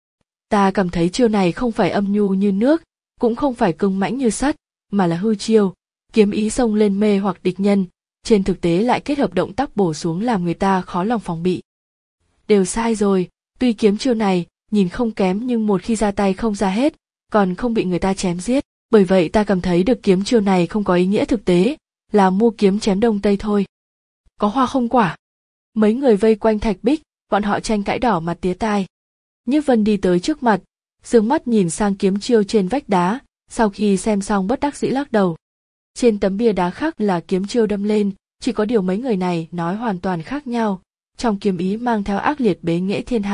Ta cảm thấy chiêu này không phải âm nhu như nước, cũng không phải cứng mãnh như sắt, mà là hư chiêu, kiếm ý xông lên mê hoặc địch nhân, trên thực tế lại kết hợp động tác bổ xuống làm người ta khó lòng phòng bị. Đều sai rồi, tuy kiếm chiêu này nhìn không kém nhưng một khi ra tay không ra hết, còn không bị người ta chém giết, bởi vậy ta cảm thấy được kiếm chiêu này không có ý nghĩa thực tế, là mua kiếm chém đông tây thôi. Có hoa không quả. Mấy người vây quanh thạch bích, bọn họ tranh cãi đỏ mặt tía tai. Nhiếp Vân đi tới trước mặt, dương mắt nhìn sang kiếm chiêu trên vách đá, sau khi xem xong bất đắc dĩ lắc đầu. Trên tấm bia đá khác là kiếm chiêu đâm lên, chỉ có điều mấy người này nói hoàn toàn khác nhau, trong kiếm ý mang theo ác liệt bế nghệ thiên hạ,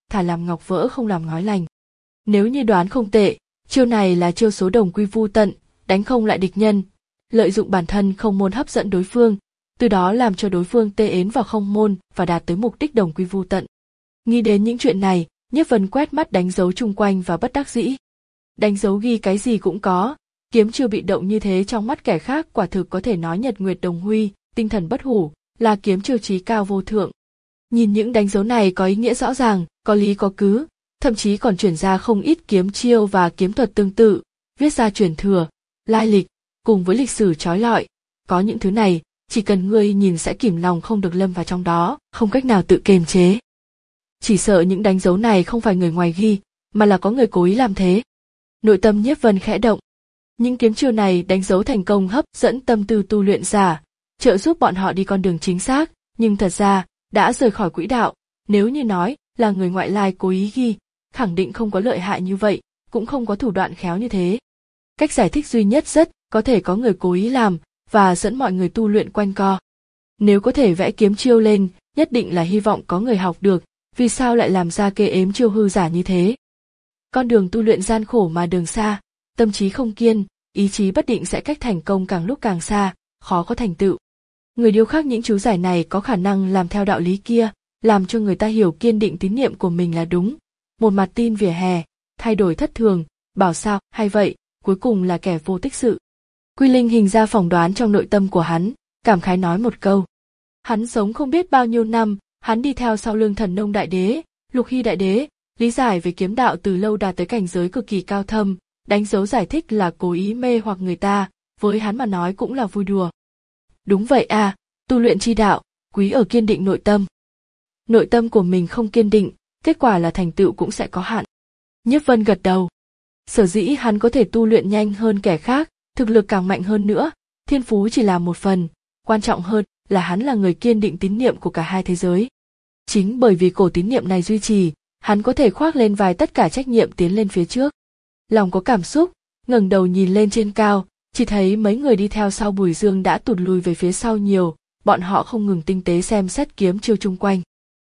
thà làm ngọc vỡ không làm ngói lành. Nếu như đoán không tệ, chiêu này là chiêu số đồng quy vu tận, đánh không lại địch nhân, lợi dụng bản thân không môn hấp dẫn đối phương, từ đó làm cho đối phương tê ến vào không môn và đạt tới mục đích đồng quy vu tận. Nghĩ đến những chuyện này, Nhiếp Vân quét mắt đánh dấu chung quanh và bất đắc dĩ. Đánh dấu ghi cái gì cũng có, kiếm chiêu bị động như thế trong mắt kẻ khác quả thực có thể nói nhật nguyệt đồng huy, tinh thần bất hủ, là kiếm chiêu chí cao vô thượng. Nhìn những đánh dấu này có ý nghĩa rõ ràng, có lý có cứ, thậm chí còn chuyển ra không ít kiếm chiêu và kiếm thuật tương tự, viết ra truyền thừa, lai lịch, cùng với lịch sử trói lọi. Có những thứ này, chỉ cần ngươi nhìn sẽ kìm lòng không được lâm vào trong đó, không cách nào tự kiềm chế. Chỉ sợ những đánh dấu này không phải người ngoài ghi, mà là có người cố ý làm thế. Nội tâm Nhiếp Vân khẽ động. Những kiếm chiêu này đánh dấu thành công hấp dẫn tâm tư tu luyện giả, trợ giúp bọn họ đi con đường chính xác, nhưng thật ra, đã rời khỏi quỹ đạo, nếu như nói là người ngoại lai cố ý ghi, khẳng định không có lợi hại như vậy, cũng không có thủ đoạn khéo như thế. Cách giải thích duy nhất rất có thể có người cố ý làm, và dẫn mọi người tu luyện quanh co. Nếu có thể vẽ kiếm chiêu lên, nhất định là hy vọng có người học được, vì sao lại làm ra kê ếm chiêu hư giả như thế. Con đường tu luyện gian khổ mà đường xa, tâm trí không kiên, ý chí bất định sẽ cách thành công càng lúc càng xa, khó có thành tựu. Người điêu khắc những chú giải này có khả năng làm theo đạo lý kia, làm cho người ta hiểu kiên định tín niệm của mình là đúng. Một mặt tin vỉa hè, thay đổi thất thường, bảo sao hay vậy, cuối cùng là kẻ vô tích sự. Quy Linh hình ra phỏng đoán trong nội tâm của hắn, cảm khái nói một câu. Hắn sống không biết bao nhiêu năm, hắn đi theo sau lưng Thần Nông Đại Đế, Lục Hy Đại Đế, lý giải về kiếm đạo từ lâu đạt tới cảnh giới cực kỳ cao thâm, đánh dấu giải thích là cố ý mê hoặc người ta, với hắn mà nói cũng là vui đùa. Đúng vậy à, tu luyện chi đạo, quý ở kiên định nội tâm. Nội tâm của mình không kiên định, kết quả là thành tựu cũng sẽ có hạn. Nhiếp Vân gật đầu. Sở dĩ hắn có thể tu luyện nhanh hơn kẻ khác, thực lực càng mạnh hơn nữa, thiên phú chỉ là một phần, quan trọng hơn là hắn là người kiên định tín niệm của cả hai thế giới. Chính bởi vì cổ tín niệm này duy trì, hắn có thể khoác lên vai tất cả trách nhiệm tiến lên phía trước. Lòng có cảm xúc, ngẩng đầu nhìn lên trên cao, chỉ thấy mấy người đi theo sau Bùi Dương đã tụt lùi về phía sau nhiều, bọn họ không ngừng tinh tế xem xét kiếm chiêu chung quanh.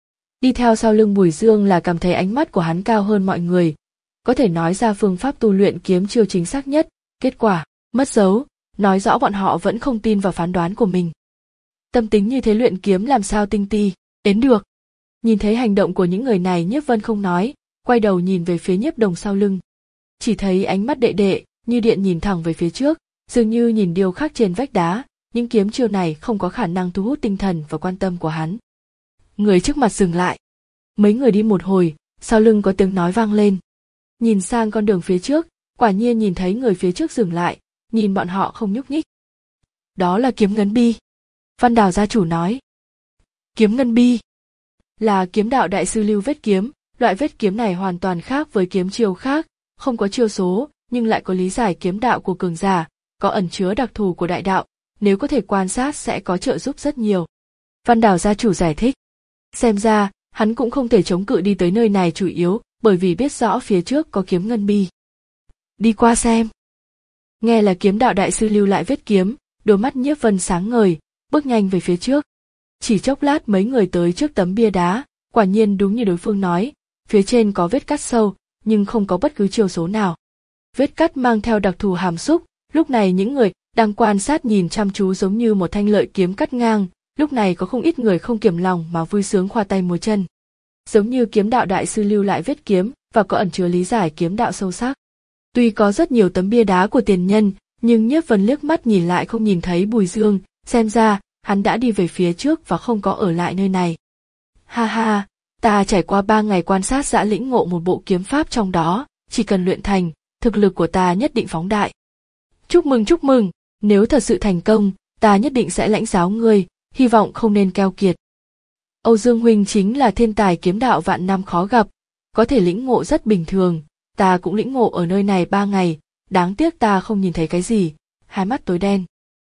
Đi theo sau lưng Bùi Dương là cảm thấy ánh mắt của hắn cao hơn mọi người, có thể nói ra phương pháp tu luyện kiếm chiêu chính xác nhất, kết quả, mất dấu, nói rõ bọn họ vẫn không tin vào phán đoán của mình. Tâm tính như thế luyện kiếm làm sao tinh ti, đến được. Nhìn thấy hành động của những người này Nhiếp Vân không nói, quay đầu nhìn về phía Nhiếp Đồng sau lưng. Chỉ thấy ánh mắt đệ đệ, như điện nhìn thẳng về phía trước, dường như nhìn điêu khắc trên vách đá, những kiếm chiêu này không có khả năng thu hút tinh thần và quan tâm của hắn. Người trước mặt dừng lại. Mấy người đi một hồi, sau lưng có tiếng nói vang lên. Nhìn sang con đường phía trước, quả nhiên nhìn thấy người phía trước dừng lại, nhìn bọn họ không nhúc nhích. Đó là kiếm ngân bi. Văn Đào gia chủ nói. Kiếm ngân bi là kiếm đạo đại sư lưu vết kiếm, loại vết kiếm này hoàn toàn khác với kiếm chiêu khác, không có chiêu số, nhưng lại có lý giải kiếm đạo của cường giả, có ẩn chứa đặc thù của đại đạo, nếu có thể quan sát sẽ có trợ giúp rất nhiều. Văn Đào gia chủ giải thích. Xem ra, hắn cũng không thể chống cự đi tới nơi này chủ yếu, bởi vì biết rõ phía trước có kiếm ngân bi. Đi qua xem. Nghe là kiếm đạo đại sư lưu lại vết kiếm, đôi mắt Nhiếp Vân sáng ngời, bước nhanh về phía trước. Chỉ chốc lát mấy người tới trước tấm bia đá, quả nhiên đúng như đối phương nói, phía trên có vết cắt sâu, nhưng không có bất cứ chiêu số nào. Vết cắt mang theo đặc thù hàm xúc, lúc này những người đang quan sát nhìn chăm chú giống như một thanh lợi kiếm cắt ngang, lúc này có không ít người không kiềm lòng mà vui sướng khoa tay múa chân. Giống như kiếm đạo đại sư lưu lại vết kiếm và có ẩn chứa lý giải kiếm đạo sâu sắc. Tuy có rất nhiều tấm bia đá của tiền nhân, nhưng Nhiếp Vân liếc mắt nhìn lại không nhìn thấy Bùi Dương, xem ra hắn đã đi về phía trước và không có ở lại nơi này. Ha ha, ta trải qua ba ngày quan sát đã lĩnh ngộ một bộ kiếm pháp trong đó, chỉ cần luyện thành, thực lực của ta nhất định phóng đại. Chúc mừng chúc mừng, nếu thật sự thành công, ta nhất định sẽ lãnh giáo ngươi, hy vọng không nên keo kiệt. Âu Dương huynh chính là thiên tài kiếm đạo vạn năm khó gặp, có thể lĩnh ngộ rất bình thường, ta cũng lĩnh ngộ ở nơi này ba ngày, đáng tiếc ta không nhìn thấy cái gì, hai mắt tối đen.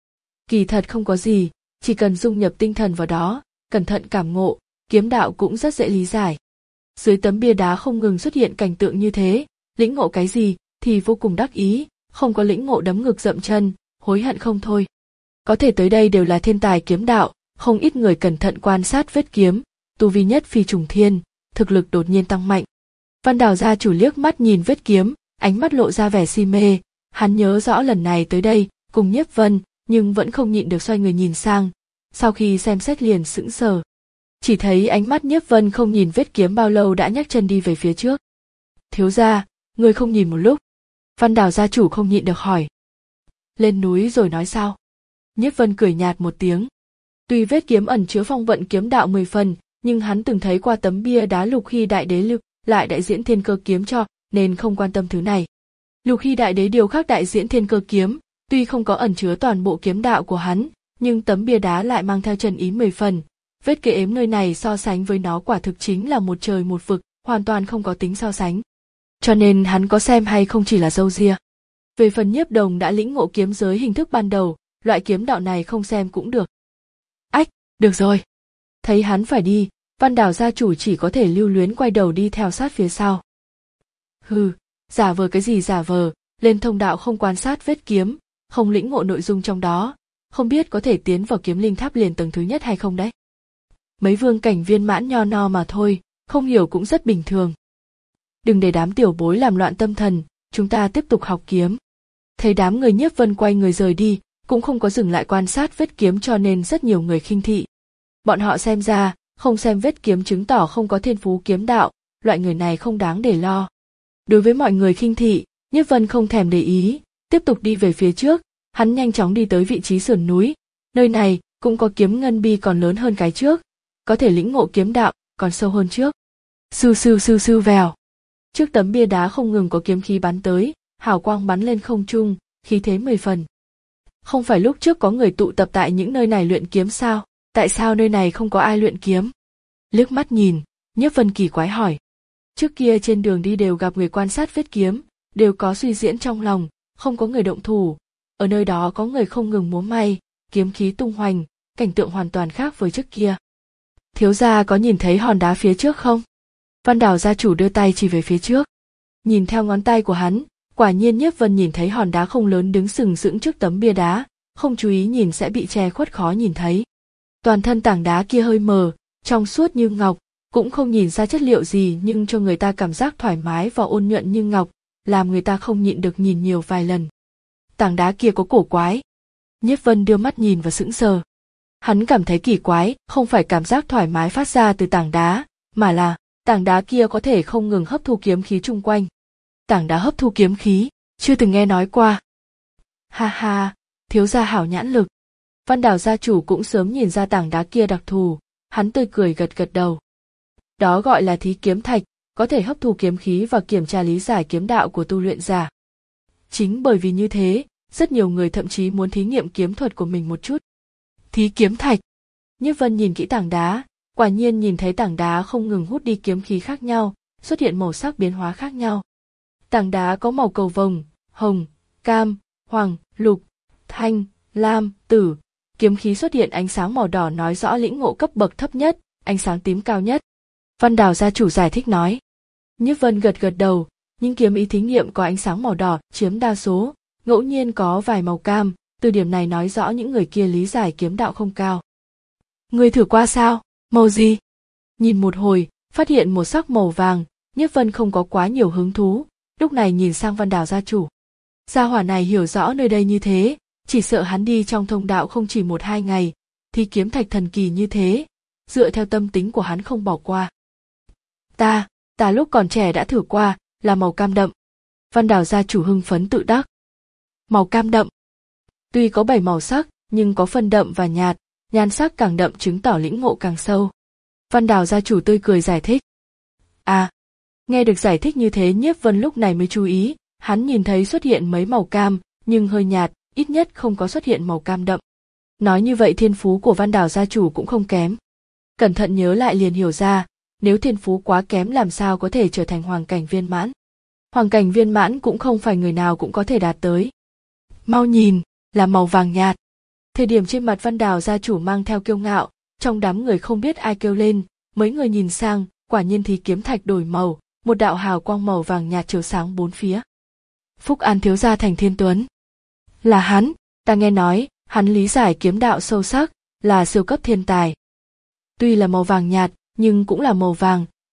Kỳ thật không có gì, chỉ cần dung nhập tinh thần vào đó, cẩn thận cảm ngộ, kiếm đạo cũng rất dễ lý giải. Dưới tấm bia đá không ngừng xuất hiện cảnh tượng như thế, lĩnh ngộ cái gì thì vô cùng đắc ý, không có lĩnh ngộ đấm ngực dậm chân, hối hận không thôi. Có thể tới đây đều là thiên tài kiếm đạo, không ít người cẩn thận quan sát vết kiếm, tu vi nhất phi trùng thiên, thực lực đột nhiên tăng mạnh. Văn Đào gia chủ liếc mắt nhìn vết kiếm, ánh mắt lộ ra vẻ si mê, hắn nhớ rõ lần này tới đây, cùng Nhiếp Vân, nhưng vẫn không nhịn được xoay người nhìn sang, sau khi xem xét liền sững sờ. Chỉ thấy ánh mắt Nhiếp Vân không nhìn vết kiếm bao lâu đã nhấc chân đi về phía trước. Thiếu gia, người không nhìn một lúc. Văn Đào gia chủ không nhịn được hỏi. Lên núi rồi nói sao? Nhiếp Vân cười nhạt một tiếng. Tuy vết kiếm ẩn chứa phong vận kiếm đạo mười phần, nhưng hắn từng thấy qua tấm bia đá Lục Hy Đại Đế lực lại đại diễn thiên cơ kiếm cho, nên không quan tâm thứ này. Lục Hy Đại Đế điều khắc đại diễn thiên cơ kiếm, tuy không có ẩn chứa toàn bộ kiếm đạo của hắn, nhưng tấm bia đá lại mang theo chân ý mười phần. Vết kế ếm nơi này so sánh với nó quả thực chính là một trời một vực, hoàn toàn không có tính so sánh. Cho nên hắn có xem hay không chỉ là râu ria. Về phần Nhiếp Đồng đã lĩnh ngộ kiếm giới hình thức ban đầu, loại kiếm đạo này không xem cũng được. Ách, được rồi. Thấy hắn phải đi, Văn Đào gia chủ chỉ có thể lưu luyến quay đầu đi theo sát phía sau. Hừ, giả vờ cái gì giả vờ, lên thông đạo không quan sát vết kiếm, không lĩnh ngộ nội dung trong đó, không biết có thể tiến vào kiếm linh tháp liền tầng thứ nhất hay không đấy. Mấy vương cảnh viên mãn nho no mà thôi, không hiểu cũng rất bình thường. Đừng để đám tiểu bối làm loạn tâm thần, chúng ta tiếp tục học kiếm. Thấy đám người Nhiếp Vân quay người rời đi, cũng không có dừng lại quan sát vết kiếm cho nên rất nhiều người khinh thị. Bọn họ xem ra, không xem vết kiếm chứng tỏ không có thiên phú kiếm đạo, loại người này không đáng để lo. Đối với mọi người khinh thị, Nhiếp Vân không thèm để ý, tiếp tục đi về phía trước, hắn nhanh chóng đi tới vị trí sườn núi, nơi này cũng có kiếm ngân bi còn lớn hơn cái trước, có thể lĩnh ngộ kiếm đạo, còn sâu hơn trước. Sưu sưu sưu sưu vèo. Trước tấm bia đá không ngừng có kiếm khí bắn tới, hào quang bắn lên không trung, khí thế mười phần. Không phải lúc trước có người tụ tập tại những nơi này luyện kiếm sao, tại sao nơi này không có ai luyện kiếm? Liếc mắt nhìn, Nhiếp Vân kỳ quái hỏi. Trước kia trên đường đi đều gặp người quan sát vết kiếm, đều có suy diễn trong lòng, không có người động thủ. Ở nơi đó có người không ngừng múa may, kiếm khí tung hoành, cảnh tượng hoàn toàn khác với trước kia. Thiếu gia có nhìn thấy hòn đá phía trước không? Văn Đào gia chủ đưa tay chỉ về phía trước. Nhìn theo ngón tay của hắn, quả nhiên Nhiếp Vân nhìn thấy hòn đá không lớn đứng sừng sững trước tấm bia đá, không chú ý nhìn sẽ bị che khuất khó nhìn thấy. Toàn thân tảng đá kia hơi mờ, trong suốt như ngọc, cũng không nhìn ra chất liệu gì nhưng cho người ta cảm giác thoải mái và ôn nhuận như ngọc, làm người ta không nhịn được nhìn nhiều vài lần. Tảng đá kia có cổ quái. Nhiếp Vân đưa mắt nhìn và sững sờ. Hắn cảm thấy kỳ quái, không phải cảm giác thoải mái phát ra từ tảng đá, mà là tảng đá kia có thể không ngừng hấp thu kiếm khí chung quanh. Tảng đá hấp thu kiếm khí, chưa từng nghe nói qua. Ha ha, thiếu gia hảo nhãn lực. Văn Đào gia chủ cũng sớm nhìn ra tảng đá kia đặc thù, hắn tươi cười gật gật đầu. Đó gọi là thí kiếm thạch, có thể hấp thu kiếm khí và kiểm tra lý giải kiếm đạo của tu luyện giả. Chính bởi vì như thế, rất nhiều người thậm chí muốn thí nghiệm kiếm thuật của mình một chút. Thí kiếm thạch. Nhiếp Vân nhìn kỹ tảng đá, quả nhiên nhìn thấy tảng đá không ngừng hút đi kiếm khí khác nhau, xuất hiện màu sắc biến hóa khác nhau. Tảng đá có màu cầu vồng, hồng, cam, hoàng, lục, thanh, lam, tử. Kiếm khí xuất hiện ánh sáng màu đỏ nói rõ lĩnh ngộ cấp bậc thấp nhất, ánh sáng tím cao nhất. Văn Đào gia chủ giải thích nói. Nhiếp Vân gật gật đầu, những kiếm ý thí nghiệm có ánh sáng màu đỏ chiếm đa số, ngẫu nhiên có vài màu cam, từ điểm này nói rõ những người kia lý giải kiếm đạo không cao. Người thử qua sao? Màu gì? Nhìn một hồi, phát hiện một sắc màu vàng, Nhiếp Vân không có quá nhiều hứng thú, lúc này nhìn sang Văn Đào gia chủ. Gia hỏa này hiểu rõ nơi đây như thế, chỉ sợ hắn đi trong thông đạo không chỉ một hai ngày, thì kiếm thạch thần kỳ như thế, dựa theo tâm tính của hắn không bỏ qua. Ta, ta lúc còn trẻ đã thử qua, là màu cam đậm. Văn Đào gia chủ hưng phấn tự đắc. Màu cam đậm. Tuy có bảy màu sắc, nhưng có phân đậm và nhạt, nhan sắc càng đậm chứng tỏ lĩnh ngộ càng sâu. Văn Đào gia chủ tươi cười giải thích. À, nghe được giải thích như thế Nhiếp Vân lúc này mới chú ý, hắn nhìn thấy xuất hiện mấy màu cam, nhưng hơi nhạt, ít nhất không có xuất hiện màu cam đậm. Nói như vậy thiên phú của Văn Đào gia chủ cũng không kém. Cẩn thận nhớ lại liền hiểu ra, nếu thiên phú quá kém làm sao có thể trở thành hoàng cảnh viên mãn. Hoàng cảnh viên mãn cũng không phải người nào cũng có thể đạt tới. Mau nhìn, là màu vàng nhạt. Thời điểm trên mặt Văn Đào gia chủ mang theo kiêu ngạo, trong đám người không biết ai kêu lên, mấy người nhìn sang, quả nhiên thì kiếm thạch đổi màu, một đạo hào quang màu vàng nhạt chiếu sáng bốn phía. Phúc An thiếu gia Thành Thiên Tuấn. Là hắn, ta nghe nói, hắn lý giải kiếm đạo sâu sắc, là siêu cấp thiên tài. Tuy là màu vàng nhạt, nhưng cũng là màu vàng,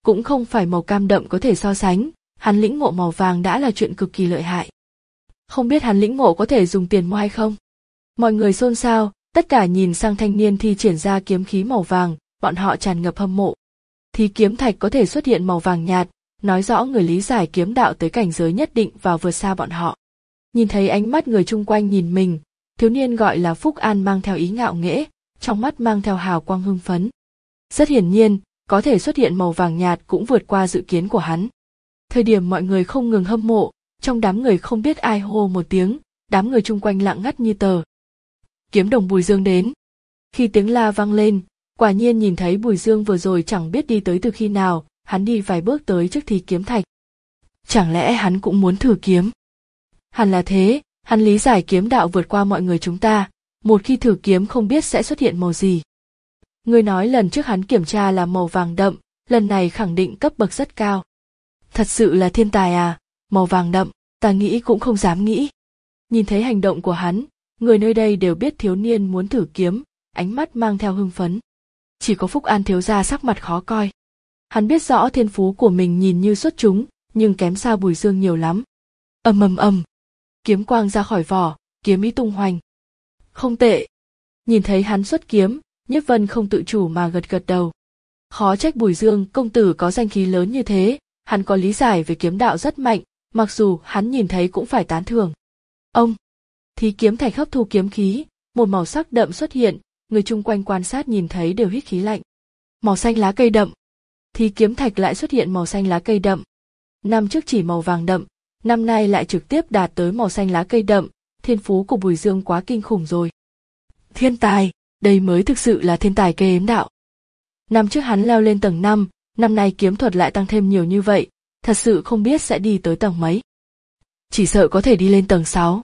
cũng không phải màu cam đậm có thể so sánh, hắn lĩnh ngộ màu vàng đã là chuyện cực kỳ lợi hại. Không biết hắn lĩnh ngộ có thể dùng tiền mua hay không? Mọi người xôn xao, tất cả nhìn sang thanh niên thi triển ra kiếm khí màu vàng, bọn họ tràn ngập hâm mộ. Thì kiếm thạch có thể xuất hiện màu vàng nhạt, nói rõ người lý giải kiếm đạo tới cảnh giới nhất định và vượt xa bọn họ. Nhìn thấy ánh mắt người chung quanh nhìn mình, thiếu niên gọi là Phúc An mang theo ý ngạo nghễ, trong mắt mang theo hào quang hưng phấn. Rất hiển nhiên, có thể xuất hiện màu vàng nhạt cũng vượt qua dự kiến của hắn. Thời điểm mọi người không ngừng hâm mộ, trong đám người không biết ai hô một tiếng, đám người chung quanh lặng ngắt như tờ. Kiếm đồng Bùi Dương đến. Khi tiếng la vang lên, quả nhiên nhìn thấy Bùi Dương vừa rồi chẳng biết đi tới từ khi nào, hắn đi vài bước tới trước Thì Kiếm Thạch. Chẳng lẽ hắn cũng muốn thử kiếm? Hẳn là thế, hắn lý giải kiếm đạo vượt qua mọi người chúng ta, một khi thử kiếm không biết sẽ xuất hiện màu gì. Người nói lần trước hắn kiểm tra là màu vàng đậm, lần này khẳng định cấp bậc rất cao. Thật sự là thiên tài à, màu vàng đậm, ta nghĩ cũng không dám nghĩ. Nhìn thấy hành động của hắn, người nơi đây đều biết thiếu niên muốn thử kiếm, ánh mắt mang theo hưng phấn. Chỉ có Phúc An thiếu gia sắc mặt khó coi. Hắn biết rõ thiên phú của mình nhìn như xuất chúng, nhưng kém xa Bùi Dương nhiều lắm. Ầm ầm ầm, kiếm quang ra khỏi vỏ, kiếm ý tung hoành. Không tệ. Nhìn thấy hắn xuất kiếm, Nhiếp Vân không tự chủ mà gật gật đầu. Khó trách Bùi Dương công tử có danh khí lớn như thế, hắn có lý giải về kiếm đạo rất mạnh, mặc dù hắn nhìn thấy cũng phải tán thưởng. Ông, Thì kiếm thạch hấp thu kiếm khí, một màu sắc đậm xuất hiện, người chung quanh quan sát nhìn thấy đều hít khí lạnh. Màu xanh lá cây đậm. Thì kiếm thạch lại xuất hiện màu xanh lá cây đậm. Năm trước chỉ màu vàng đậm, năm nay lại trực tiếp đạt tới màu xanh lá cây đậm, thiên phú của Bùi Dương quá kinh khủng rồi. Thiên tài, đây mới thực sự là thiên tài kiếm đạo. Năm trước hắn leo lên tầng năm, năm nay kiếm thuật lại tăng thêm nhiều như vậy, thật sự không biết sẽ đi tới tầng mấy. Chỉ sợ có thể đi lên tầng sáu.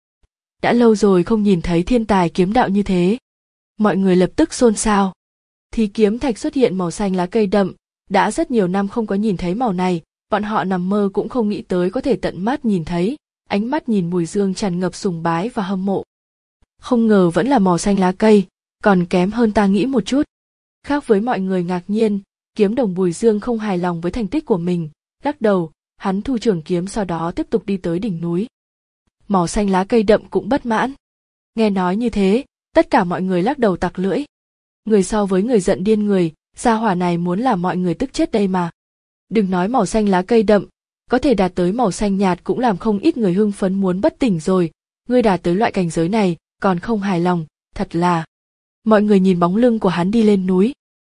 Đã lâu rồi không nhìn thấy thiên tài kiếm đạo như thế. Mọi người lập tức xôn xao. Thì kiếm thạch xuất hiện màu xanh lá cây đậm, đã rất nhiều năm không có nhìn thấy màu này, bọn họ nằm mơ cũng không nghĩ tới có thể tận mắt nhìn thấy, ánh mắt nhìn Bùi Dương tràn ngập sùng bái và hâm mộ. Không ngờ vẫn là màu xanh lá cây, còn kém hơn ta nghĩ một chút. Khác với mọi người ngạc nhiên, kiếm đồng Bùi Dương không hài lòng với thành tích của mình, lắc đầu, hắn thu trường kiếm sau đó tiếp tục đi tới đỉnh núi. Màu xanh lá cây đậm cũng bất mãn. Nghe nói như thế, tất cả mọi người lắc đầu tặc lưỡi. Người so với người giận điên người, gia hỏa này muốn làm mọi người tức chết đây mà. Đừng nói màu xanh lá cây đậm, có thể đạt tới màu xanh nhạt cũng làm không ít người hưng phấn muốn bất tỉnh rồi, ngươi đạt tới loại cảnh giới này, còn không hài lòng, thật là. Mọi người nhìn bóng lưng của hắn đi lên núi.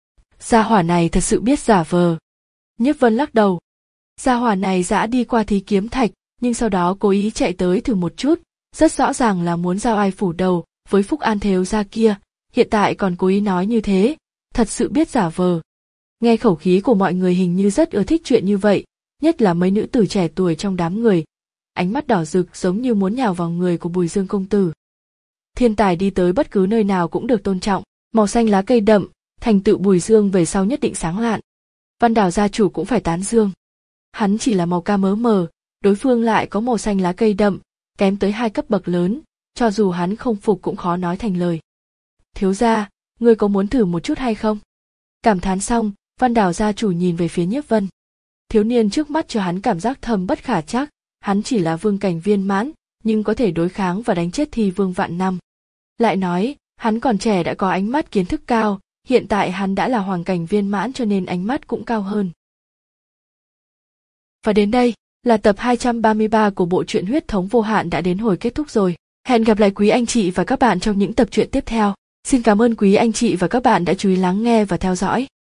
Gia hỏa này thật sự biết giả vờ. Nhiếp Vân lắc đầu. Gia hỏa này dã đi qua Thí Kiếm Thạch, nhưng sau đó cố ý chạy tới thử một chút, rất rõ ràng là muốn giao ai phủ đầu với Phúc An thiếu gia kia, hiện tại còn cố ý nói như thế, thật sự biết giả vờ. Nghe khẩu khí của mọi người hình như rất ưa thích chuyện như vậy, nhất là mấy nữ tử trẻ tuổi trong đám người, ánh mắt đỏ rực giống như muốn nhào vào người của Bùi Dương công tử. Thiên tài đi tới bất cứ nơi nào cũng được tôn trọng, màu xanh lá cây đậm, thành tựu Bùi Dương về sau nhất định sáng lạn. Văn Đào gia chủ cũng phải tán dương. Hắn chỉ là màu cam mớ mờ, đối phương lại có màu xanh lá cây đậm, kém tới hai cấp bậc lớn, cho dù hắn không phục cũng khó nói thành lời. Thiếu gia, ngươi có muốn thử một chút hay không? Cảm thán xong, Văn Đào gia chủ nhìn về phía Nhiếp Vân. Thiếu niên trước mắt cho hắn cảm giác thầm bất khả trắc, hắn chỉ là vương cảnh viên mãn, nhưng có thể đối kháng và đánh chết Thi Vương vạn năm. Lại nói, hắn còn trẻ đã có ánh mắt kiến thức cao, hiện tại hắn đã là hoàng cảnh viên mãn cho nên ánh mắt cũng cao hơn. Và đến đây, là tập hai trăm ba mươi ba của bộ truyện Huyết Thống Vô Hạn đã đến hồi kết thúc rồi. Hẹn gặp lại quý anh chị và các bạn trong những tập truyện tiếp theo. Xin cảm ơn quý anh chị và các bạn đã chú ý lắng nghe và theo dõi.